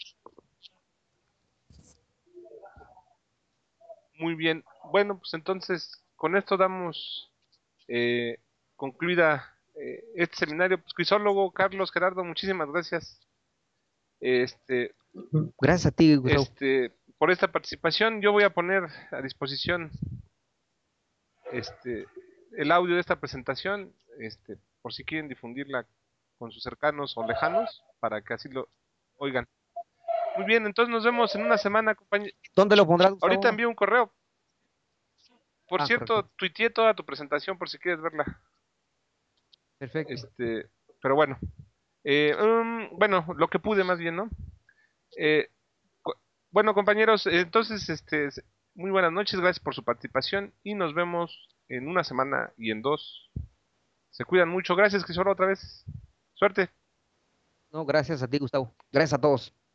Muy bien. Bueno, pues entonces, con esto damos eh, concluida eh, este seminario. Pues, Crisólogo, Carlos, Gerardo, muchísimas gracias. Este, gracias a ti, Gustavo. Este, por esta participación. Yo voy a poner a disposición este, el audio de esta presentación, este, por si quieren difundirla con sus cercanos o lejanos, para que así lo oigan. Muy bien, entonces nos vemos en una semana, compañero. ¿Dónde lo pondrás, Gustavo? Ahorita envío un correo. Por Ah, cierto, correcto. tuiteé toda tu presentación por si quieres verla. Perfecto. Este, pero bueno. Eh, um, bueno, lo que pude más bien, ¿no? Eh, cu- bueno, compañeros, eh, entonces, este, s- muy buenas noches, gracias por su participación y nos vemos en una semana y en dos. Se cuidan mucho. Gracias, Crisoro, otra vez. Suerte. No, gracias a ti, Gustavo. Gracias a todos.